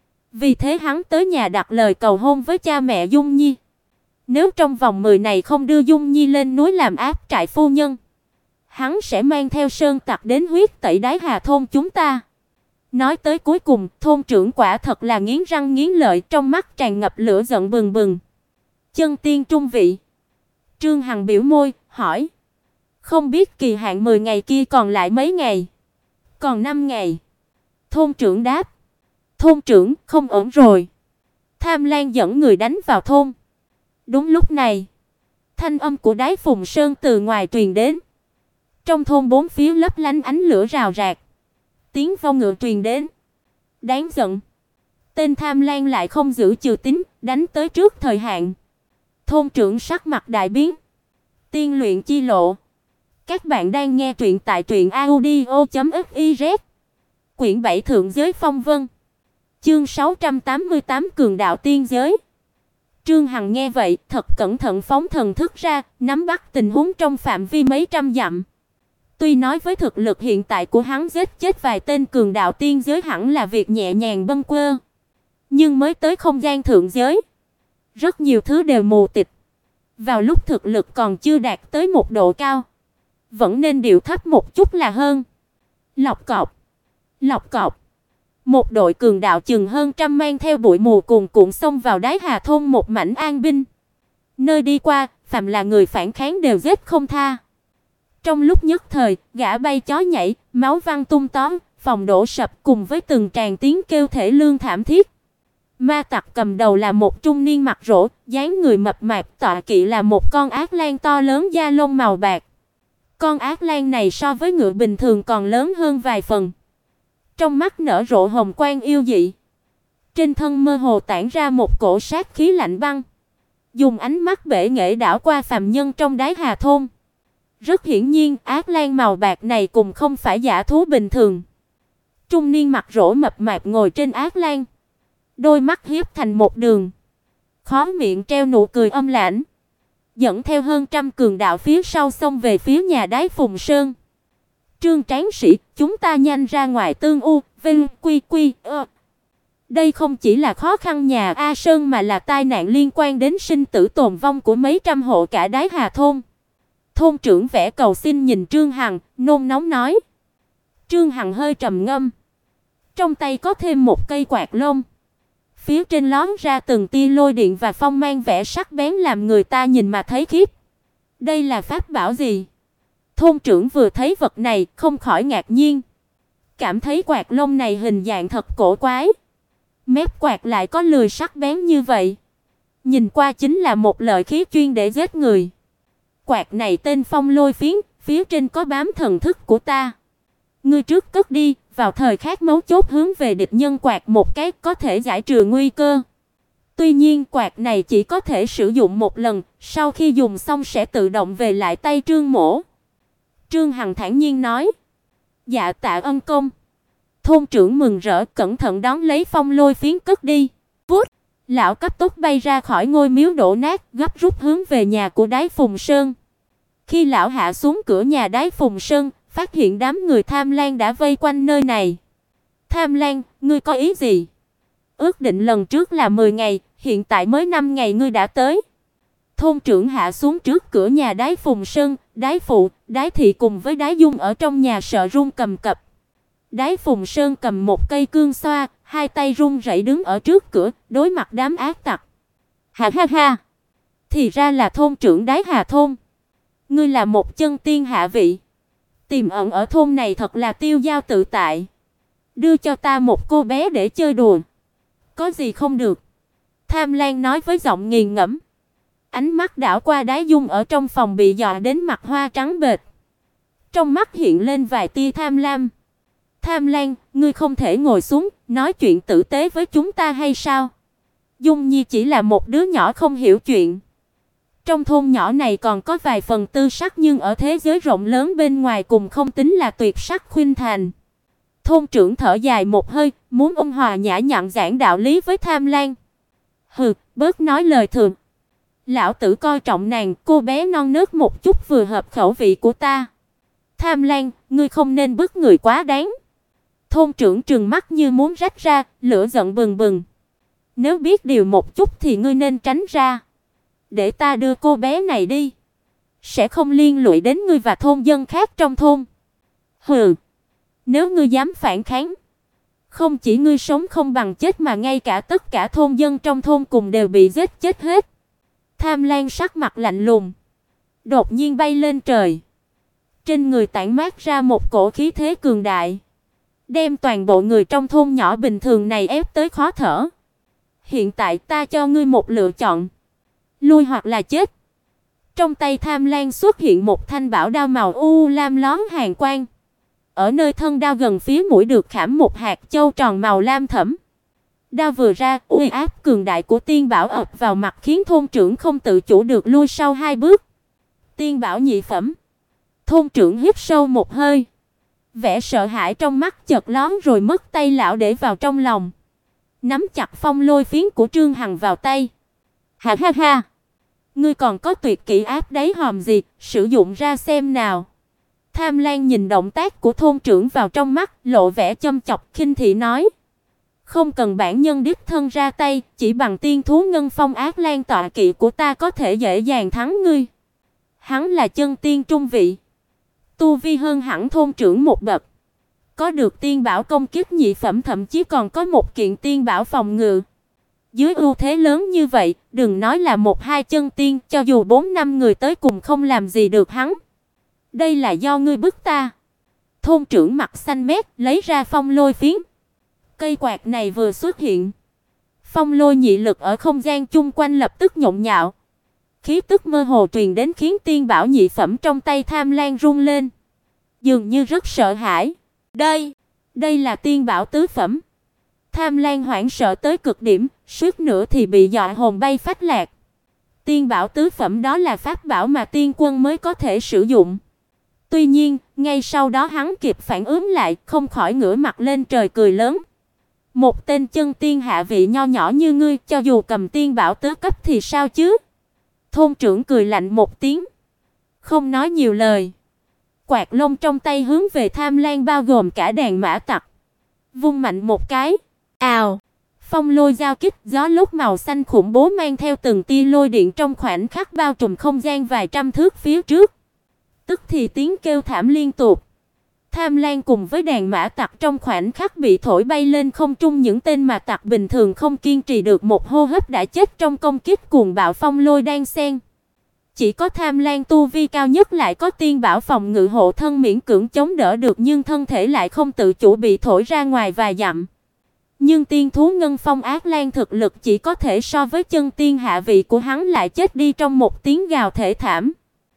Vì thế hắn tới nhà đặt lời cầu hôn với cha mẹ Dung Nhi. Nếu trong vòng 10 ngày không đưa Dung Nhi lên núi làm áp trại phu nhân, hắn sẽ mang theo sơn tặc đến huyết tẩy Đái Hà thôn chúng ta. Nói tới cuối cùng, thôn trưởng quả thật là nghiến răng nghiến lợi, trong mắt tràn ngập lửa giận bừng bừng. Chân tiên trung vị. Trương Hằng biểu môi, hỏi. Không biết kỳ hạn 10 ngày kia còn lại mấy ngày? Còn 5 ngày. Thôn trưởng đáp. Thôn trưởng, không ổn rồi. Tham Lang dẫn người đánh vào thôn. Đúng lúc này, thanh âm của Đái Phùng Sơn từ ngoài truyền đến. Trong thôn bốn phía lấp lánh ánh lửa rào rạc. Tiếng vó ngựa truyền đến. Đáng giận. Tên Tham Lang lại không giữ trừ tín, đánh tới trước thời hạn. Thôn trưởng sắc mặt đại biến. Tiên luyện chi lộ. Các bạn đang nghe truyện tại truyệnaudio.fiz. Quyển 7 Thượng giới phong vân. Chương 688 Cường đạo tiên giới. Trương Hằng nghe vậy, thật cẩn thận phóng thần thức ra, nắm bắt tình huống trong phạm vi mấy trăm dặm. Tuy nói với thực lực hiện tại của hắn giết chết vài tên cường đạo tiên giới hẳn là việc nhẹ nhàng bâng quơ, nhưng mới tới không gian thượng giới, rất nhiều thứ đều mù tịt. Vào lúc thực lực còn chưa đạt tới một độ cao, vẫn nên điệu thấp một chút là hơn. Lọc cọp. Một đội cường đạo chừng hơn trăm mang theo bụi mù cuồn cuộn xông vào Đái Hà thôn một mảnh an binh. Nơi đi qua, phàm là người phản kháng đều giết không tha. Trong lúc nhất thời, gã bay chó nhảy, máu văng tung tóe, phòng đổ sập cùng với từng tràng tiếng kêu thê lương thảm thiết. Ma tặc cầm đầu là một trung niên mặt rỗ, dáng người mập mạp, tọa kỵ là một con ác lang to lớn da lông màu bạc. Con ác lang này so với ngựa bình thường còn lớn hơn vài phần. Trong mắt nở rộ hồng quang yêu dị. Trên thân mơ hồ tản ra một cổ sát khí lạnh băng. dùng ánh mắt bể nghệ đảo qua phàm nhân trong Đái Hà thôn. Rất hiển nhiên, ác lan màu bạc này cũng không phải dã thú bình thường. Trung niên mặt rỗ mập mạp ngồi trên ác lan, đôi mắt hiếp thành một đường, khóe miệng treo nụ cười âm lãnh, dẫn theo hơn trăm cường đạo phía sau xông về phía nhà Đái Phùng Sơn. Trương tráng sĩ, chúng ta nhanh ra ngoài tương u, vinh, quy quy, Đây không chỉ là khó khăn nhà A Sơn mà là tai nạn liên quan đến sinh tử tồn vong của mấy trăm hộ cả Đái Hà thôn. Thôn trưởng vẽ cầu xin nhìn Trương Hằng, nôn nóng nói. Trương Hằng hơi trầm ngâm. Trong tay có thêm một cây quạt lông. Phía trên lóm ra từng tia lôi điện và phong mang vẻ sắc bén làm người ta nhìn mà thấy khiếp. Đây là pháp bảo gì? Thôn trưởng vừa thấy vật này không khỏi ngạc nhiên. Cảm thấy quạt lông này hình dạng thật cổ quái. Mép quạt lại có lưỡi sắc bén như vậy. Nhìn qua chính là một lợi khí chuyên để giết người. Quạt này tên Phong Lôi Phiến, phía trên có bám thần thức của ta. Ngươi trước cất đi, vào thời khắc mấu chốt hướng về địch nhân quạt một cái có thể giải trừ nguy cơ. Tuy nhiên quạt này chỉ có thể sử dụng một lần, sau khi dùng xong sẽ tự động về lại tay Trương Mỗ. Trương Hằng thản nhiên nói. Dạ tạ ân công. Thôn trưởng mừng rỡ cẩn thận đón lấy Phong Lôi Phiến cất đi. Vút, lão cấp tốc bay ra khỏi ngôi miếu đổ nát, gấp rút hướng về nhà của Đái Phùng Sơn. Khi lão hạ xuống cửa nhà Đái Phùng Sơn, phát hiện đám người Tham Lan đã vây quanh nơi này. Tham Lan, ngươi có ý gì? Ước định lần trước là 10 ngày, hiện tại mới 5 ngày ngươi đã tới. Thôn trưởng hạ xuống trước cửa nhà Đái Phùng Sơn, Đái Phụ, Đái Thị cùng với Đái Dung ở trong nhà sợ run cầm cập. Đái Phùng Sơn cầm một cây cương xoa, hai tay run rẩy đứng ở trước cửa, đối mặt đám ác tặc. Ha ha ha! Thì ra là thôn trưởng Đái Hà thôn. Ngươi là một chân tiên hạ vị. Tiềm ẩn ở thôn này thật là tiêu dao tự tại. Đưa cho ta một cô bé để chơi đùa. Có gì không được? Tham Lan nói với giọng nghiền ngẫm. Ánh mắt đảo qua Đái Dung ở trong phòng bị dọa đến mặt hoa trắng bệch. Trong mắt hiện lên vài tia tham lam. Tham Lan, ngươi không thể ngồi xuống, nói chuyện tử tế với chúng ta hay sao? Dung Nhi chỉ là một đứa nhỏ không hiểu chuyện. Trong thôn nhỏ này còn có vài phần tư sắc nhưng ở thế giới rộng lớn bên ngoài cùng không tính là tuyệt sắc khuynh thành. Thôn trưởng thở dài một hơi, muốn ôn hòa nhã nhặn giảng đạo lý với Tham Lan. Hừ, bớt nói lời thường. Lão tử coi trọng nàng, cô bé non nớt một chút vừa hợp khẩu vị của ta. Tham Lan, ngươi không nên bức người quá đáng. Thôn trưởng trừng mắt như muốn rách ra, lửa giận bừng bừng. Nếu biết điều một chút thì ngươi nên tránh ra. Để ta đưa cô bé này đi, sẽ không liên lụy đến ngươi và thôn dân khác trong thôn. Hừ, nếu ngươi dám phản kháng, không chỉ ngươi sống không bằng chết mà ngay cả tất cả thôn dân trong thôn cùng đều bị giết chết hết. Tham Lan sắc mặt lạnh lùng, đột nhiên bay lên trời. Trên người tản mát ra một cổ khí thế cường đại, đem toàn bộ người trong thôn nhỏ bình thường này ép tới khó thở. Hiện tại ta cho ngươi một lựa chọn, lui hoặc là chết. Trong tay Tham Lan xuất hiện một thanh bảo đao màu u lam lóe hàn quang. Ở nơi thân đao gần phía mũi được khảm một hạt châu tròn màu lam thẫm. Đao vừa ra, uy áp cường đại của tiên bảo ập vào mặt khiến thôn trưởng không tự chủ được lui sau hai bước. Tiên bảo nhị phẩm. Thôn trưởng hít sâu một hơi. Vẻ sợ hãi trong mắt chợt lóe rồi mất tay lão để vào trong lòng. Nắm chặt Phong Lôi Phiến của Trương Hằng vào tay. Ha ha ha! Ngươi còn có tuyệt kỹ áp đáy hòm gì, sử dụng ra xem nào. Tham Lan nhìn động tác của thôn trưởng vào trong mắt, lộ vẻ châm chọc khinh thị nói. Không cần bản nhân đích thân ra tay, chỉ bằng tiên thú ngân phong ác lan tọa kỵ của ta có thể dễ dàng thắng ngươi. Hắn là chân tiên trung vị, tu vi hơn hẳn thôn trưởng một bậc. Có được tiên bảo công kích nhị phẩm, thậm chí còn có một kiện tiên bảo phòng ngự. Dưới ưu thế lớn như vậy, đừng nói là một hai chân tiên, cho dù 4-5 người tới cùng không làm gì được hắn. Đây là do ngươi bức ta. Thôn trưởng mặt xanh mét, lấy ra Phong Lôi Phiến. Cây quạt này vừa xuất hiện, phong lôi nhị lực ở không gian chung quanh lập tức nhộn nhạo. Khí tức mơ hồ truyền đến khiến tiên bảo nhị phẩm trong tay Tham Lan run lên, dường như rất sợ hãi. Đây là tiên bảo tứ phẩm. Tham Lan hoảng sợ tới cực điểm, suýt nữa thì bị dọa hồn bay phách lạc. Tiên bảo tứ phẩm đó là pháp bảo mà tiên quân mới có thể sử dụng. Tuy nhiên, ngay sau đó hắn kịp phản ứng lại, không khỏi ngửa mặt lên trời cười lớn. Một tên chân tiên hạ vị nho nhỏ như ngươi, cho dù cầm tiên bảo tứ cấp thì sao chứ? Thôn trưởng cười lạnh một tiếng, không nói nhiều lời. Quạt lông trong tay hướng về Tham Lang bao gồm cả đàn mã tặc, vung mạnh một cái. Ào! Phong lôi giao kích, gió lốc màu xanh khủng bố mang theo từng tia lôi điện trong khoảnh khắc bao trùm không gian vài trăm thước phía trước. Tức thì tiếng kêu thảm liên tục. Tham Lang cùng với đàn mã tặc trong khoảnh khắc bị thổi bay lên không trung, những tên mã tặc bình thường không kiên trì được một hô hấp đã chết trong công kích cuồng bạo phong lôi đan xen. Chỉ có Tham Lang tu vi cao nhất lại có tiên bảo phòng ngự hộ thân miễn cưỡng chống đỡ được, nhưng thân thể lại không tự chủ bị thổi ra ngoài vài dặm. Nhưng tiên thú Ngân Phong Ác Lang thực lực chỉ có thể so với chân tiên hạ vị của hắn lại chết đi trong một tiếng gào thê thảm.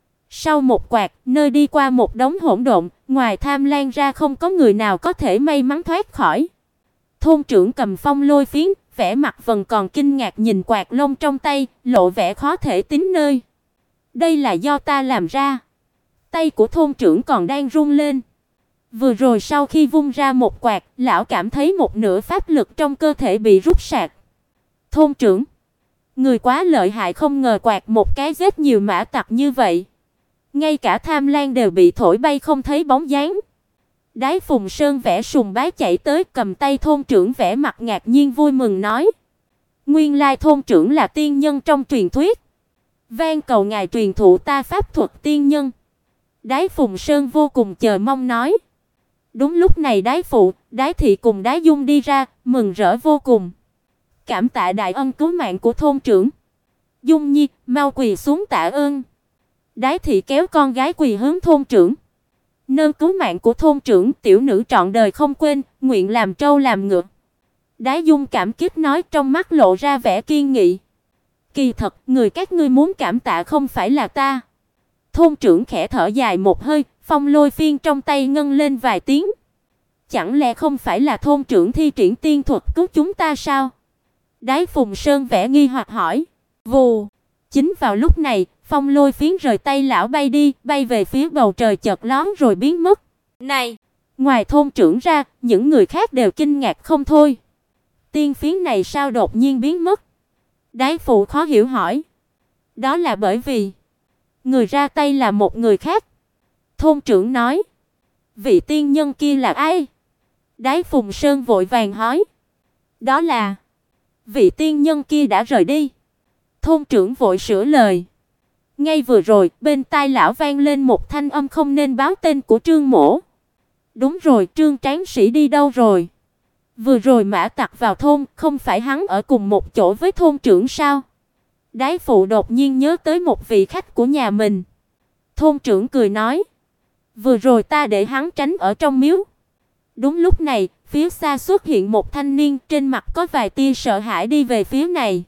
Sau một quạt, nơi đi qua một đống hỗn độn, ngoài Tham Lang ra không có người nào có thể may mắn thoát khỏi. Thôn trưởng cầm phong lôi phiến, vẻ mặt vẫn còn kinh ngạc nhìn quạt lông trong tay, lộ vẻ khó thể tín nơi. Đây là do ta làm ra. Tay của thôn trưởng còn đang run lên. Vừa rồi sau khi vung ra một quạt, lão cảm thấy một nửa pháp lực trong cơ thể bị rút sạch. Thôn trưởng, người quá lợi hại, không ngờ quạt một cái giết nhiều mã tặc như vậy. Ngay cả Tham Lang đều bị thổi bay không thấy bóng dáng. Đái Phùng Sơn vẻ sùng bái chạy tới, cầm tay thôn trưởng vẻ mặt ngạc nhiên vui mừng nói: Nguyên lai thôn trưởng là tiên nhân trong truyền thuyết. Van cầu ngài truyền thụ ta pháp thuật tiên nhân. Đái Phùng Sơn vô cùng chờ mong nói. Đúng lúc này Đái thị cùng Đái Dung đi ra, mừng rỡ vô cùng. Cảm tạ đại ân cứu mạng của thôn trưởng. Dung Nhi, mau quỳ xuống tạ ơn. Đái thị kéo con gái quỳ hướng thôn trưởng. Nâng cứu mạng của thôn trưởng, tiểu nữ trọn đời không quên, nguyện làm trâu làm ngựa. Đái Dung cảm kích nói, trong mắt lộ ra vẻ kiên nghị. Kỳ thật, người các ngươi muốn cảm tạ không phải là ta. Thôn trưởng khẽ thở dài một hơi, phong lôi phiên trong tay ngân lên vài tiếng. Chẳng lẽ không phải là thôn trưởng thi triển tiên thuật cứu chúng ta sao? Đái Phùng Sơn vẻ nghi hoặc hỏi. Vù! Chính vào lúc này, phong lôi phiến rời tay lão bay đi, bay về phía bầu trời chợt lóe rồi biến mất. Này! Ngoài thôn trưởng ra, những người khác đều kinh ngạc không thôi. Tiên phiến này sao đột nhiên biến mất? Đái phụ khó hiểu hỏi. Đó là bởi vì người ra tay là một người khác. Thôn trưởng nói. Vị tiên nhân kia là ai? Đái Phùng Sơn vội vàng hỏi. Đó là vị tiên nhân kia đã rời đi. Thôn trưởng vội sửa lời. Ngay vừa rồi, bên tai lão vang lên một thanh âm không nên báo tên của Trương Mỗ. Đúng rồi, Trương Tráng Sĩ đi đâu rồi? Vừa rồi mã tặc vào thôn, không phải hắn ở cùng một chỗ với thôn trưởng sao? Đái phụ đột nhiên nhớ tới một vị khách của nhà mình. Thôn trưởng cười nói. Vừa rồi ta để hắn tránh ở trong miếu. Đúng lúc này, phía xa xuất hiện một thanh niên, trên mặt có vài tia sợ hãi đi về phía này.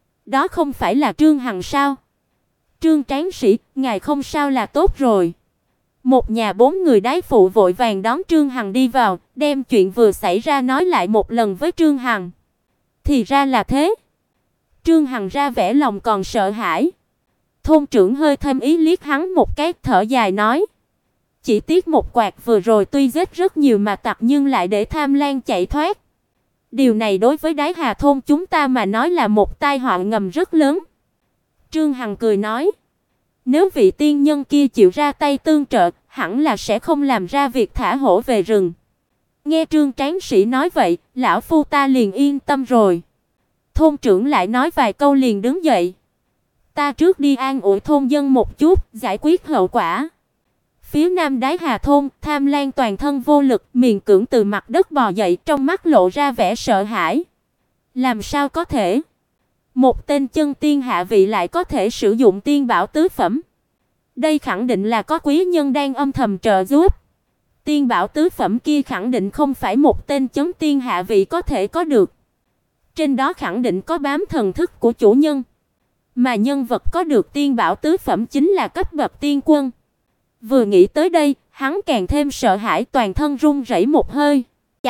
Đó không phải là Trương Hằng sao? Trương Tráng Sĩ, ngài không sao là tốt rồi. Một nhà bốn người đái phụ vội vàng đón Trương Hằng đi vào, đem chuyện vừa xảy ra nói lại một lần với Trương Hằng. Thì ra là thế. Trương Hằng ra vẻ lòng còn sợ hãi. Thôn trưởng hơi thêm ý liếc hắn một cái, thở dài nói. Chỉ tiếc một quạt vừa rồi tuy giết rất nhiều mà tặc nhưng lại để Tham Lang chạy thoát. Điều này đối với Đái Hà thôn chúng ta mà nói là một tai họa ngầm rất lớn. Trương Hằng cười nói. Nếu vị tiên nhân kia chịu ra tay tương trợ, hẳn là sẽ không làm ra việc thả hổ về rừng. Nghe Trương Tráng Sĩ nói vậy, lão phu ta liền yên tâm rồi. Thôn trưởng lại nói vài câu liền đứng dậy. Ta trước đi an ủi thôn dân một chút, giải quyết hậu quả. Phía nam Đái Hà thôn, Tham Lang toàn thân vô lực, miễn cưỡng từ mặt đất bò dậy, trong mắt lộ ra vẻ sợ hãi. Làm sao có thể? Một tên chân tiên hạ vị lại có thể sử dụng tiên bảo tứ phẩm. Đây khẳng định là có quý nhân đang âm thầm trợ giúp. Tiên bảo tứ phẩm kia khẳng định không phải một tên chân tiên hạ vị có thể có được. Trên đó khẳng định có bám thần thức của chủ nhân. Mà nhân vật có được tiên bảo tứ phẩm chính là cấp bậc tiên quân. Vừa nghĩ tới đây, hắn càng thêm sợ hãi, toàn thân run rẩy một hơi.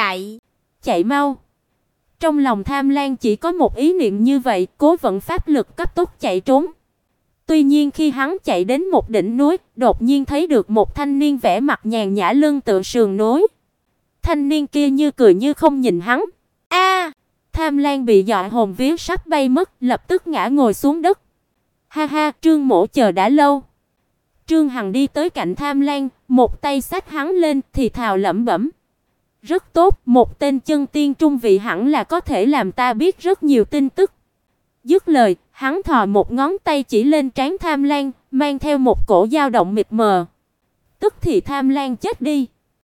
Chạy mau. Trong lòng Tham Lang chỉ có một ý niệm như vậy, cố vận pháp lực cấp tốc chạy trốn. Tuy nhiên khi hắn chạy đến một đỉnh núi, đột nhiên thấy được một thanh niên vẻ mặt nhàn nhã lưng tựa sườn núi. Thanh niên kia như cười như không nhìn hắn. A! Tham Lan bị dọa hồn vía sắp bay mất, lập tức ngã ngồi xuống đất. Ha ha, Trương mỗ chờ đã lâu. Trương Hằng đi tới cạnh Tham Lan, một tay xách hắn lên, thì thào lẩm bẩm. Rất tốt, một tên chân tiên trung vị hẳn là có thể làm ta biết rất nhiều tin tức. Dứt lời, hắn thò một ngón tay chỉ lên trán Tham Lan, mang theo một cổ dao động mịt mờ. Tức thì Tham Lan chết đi.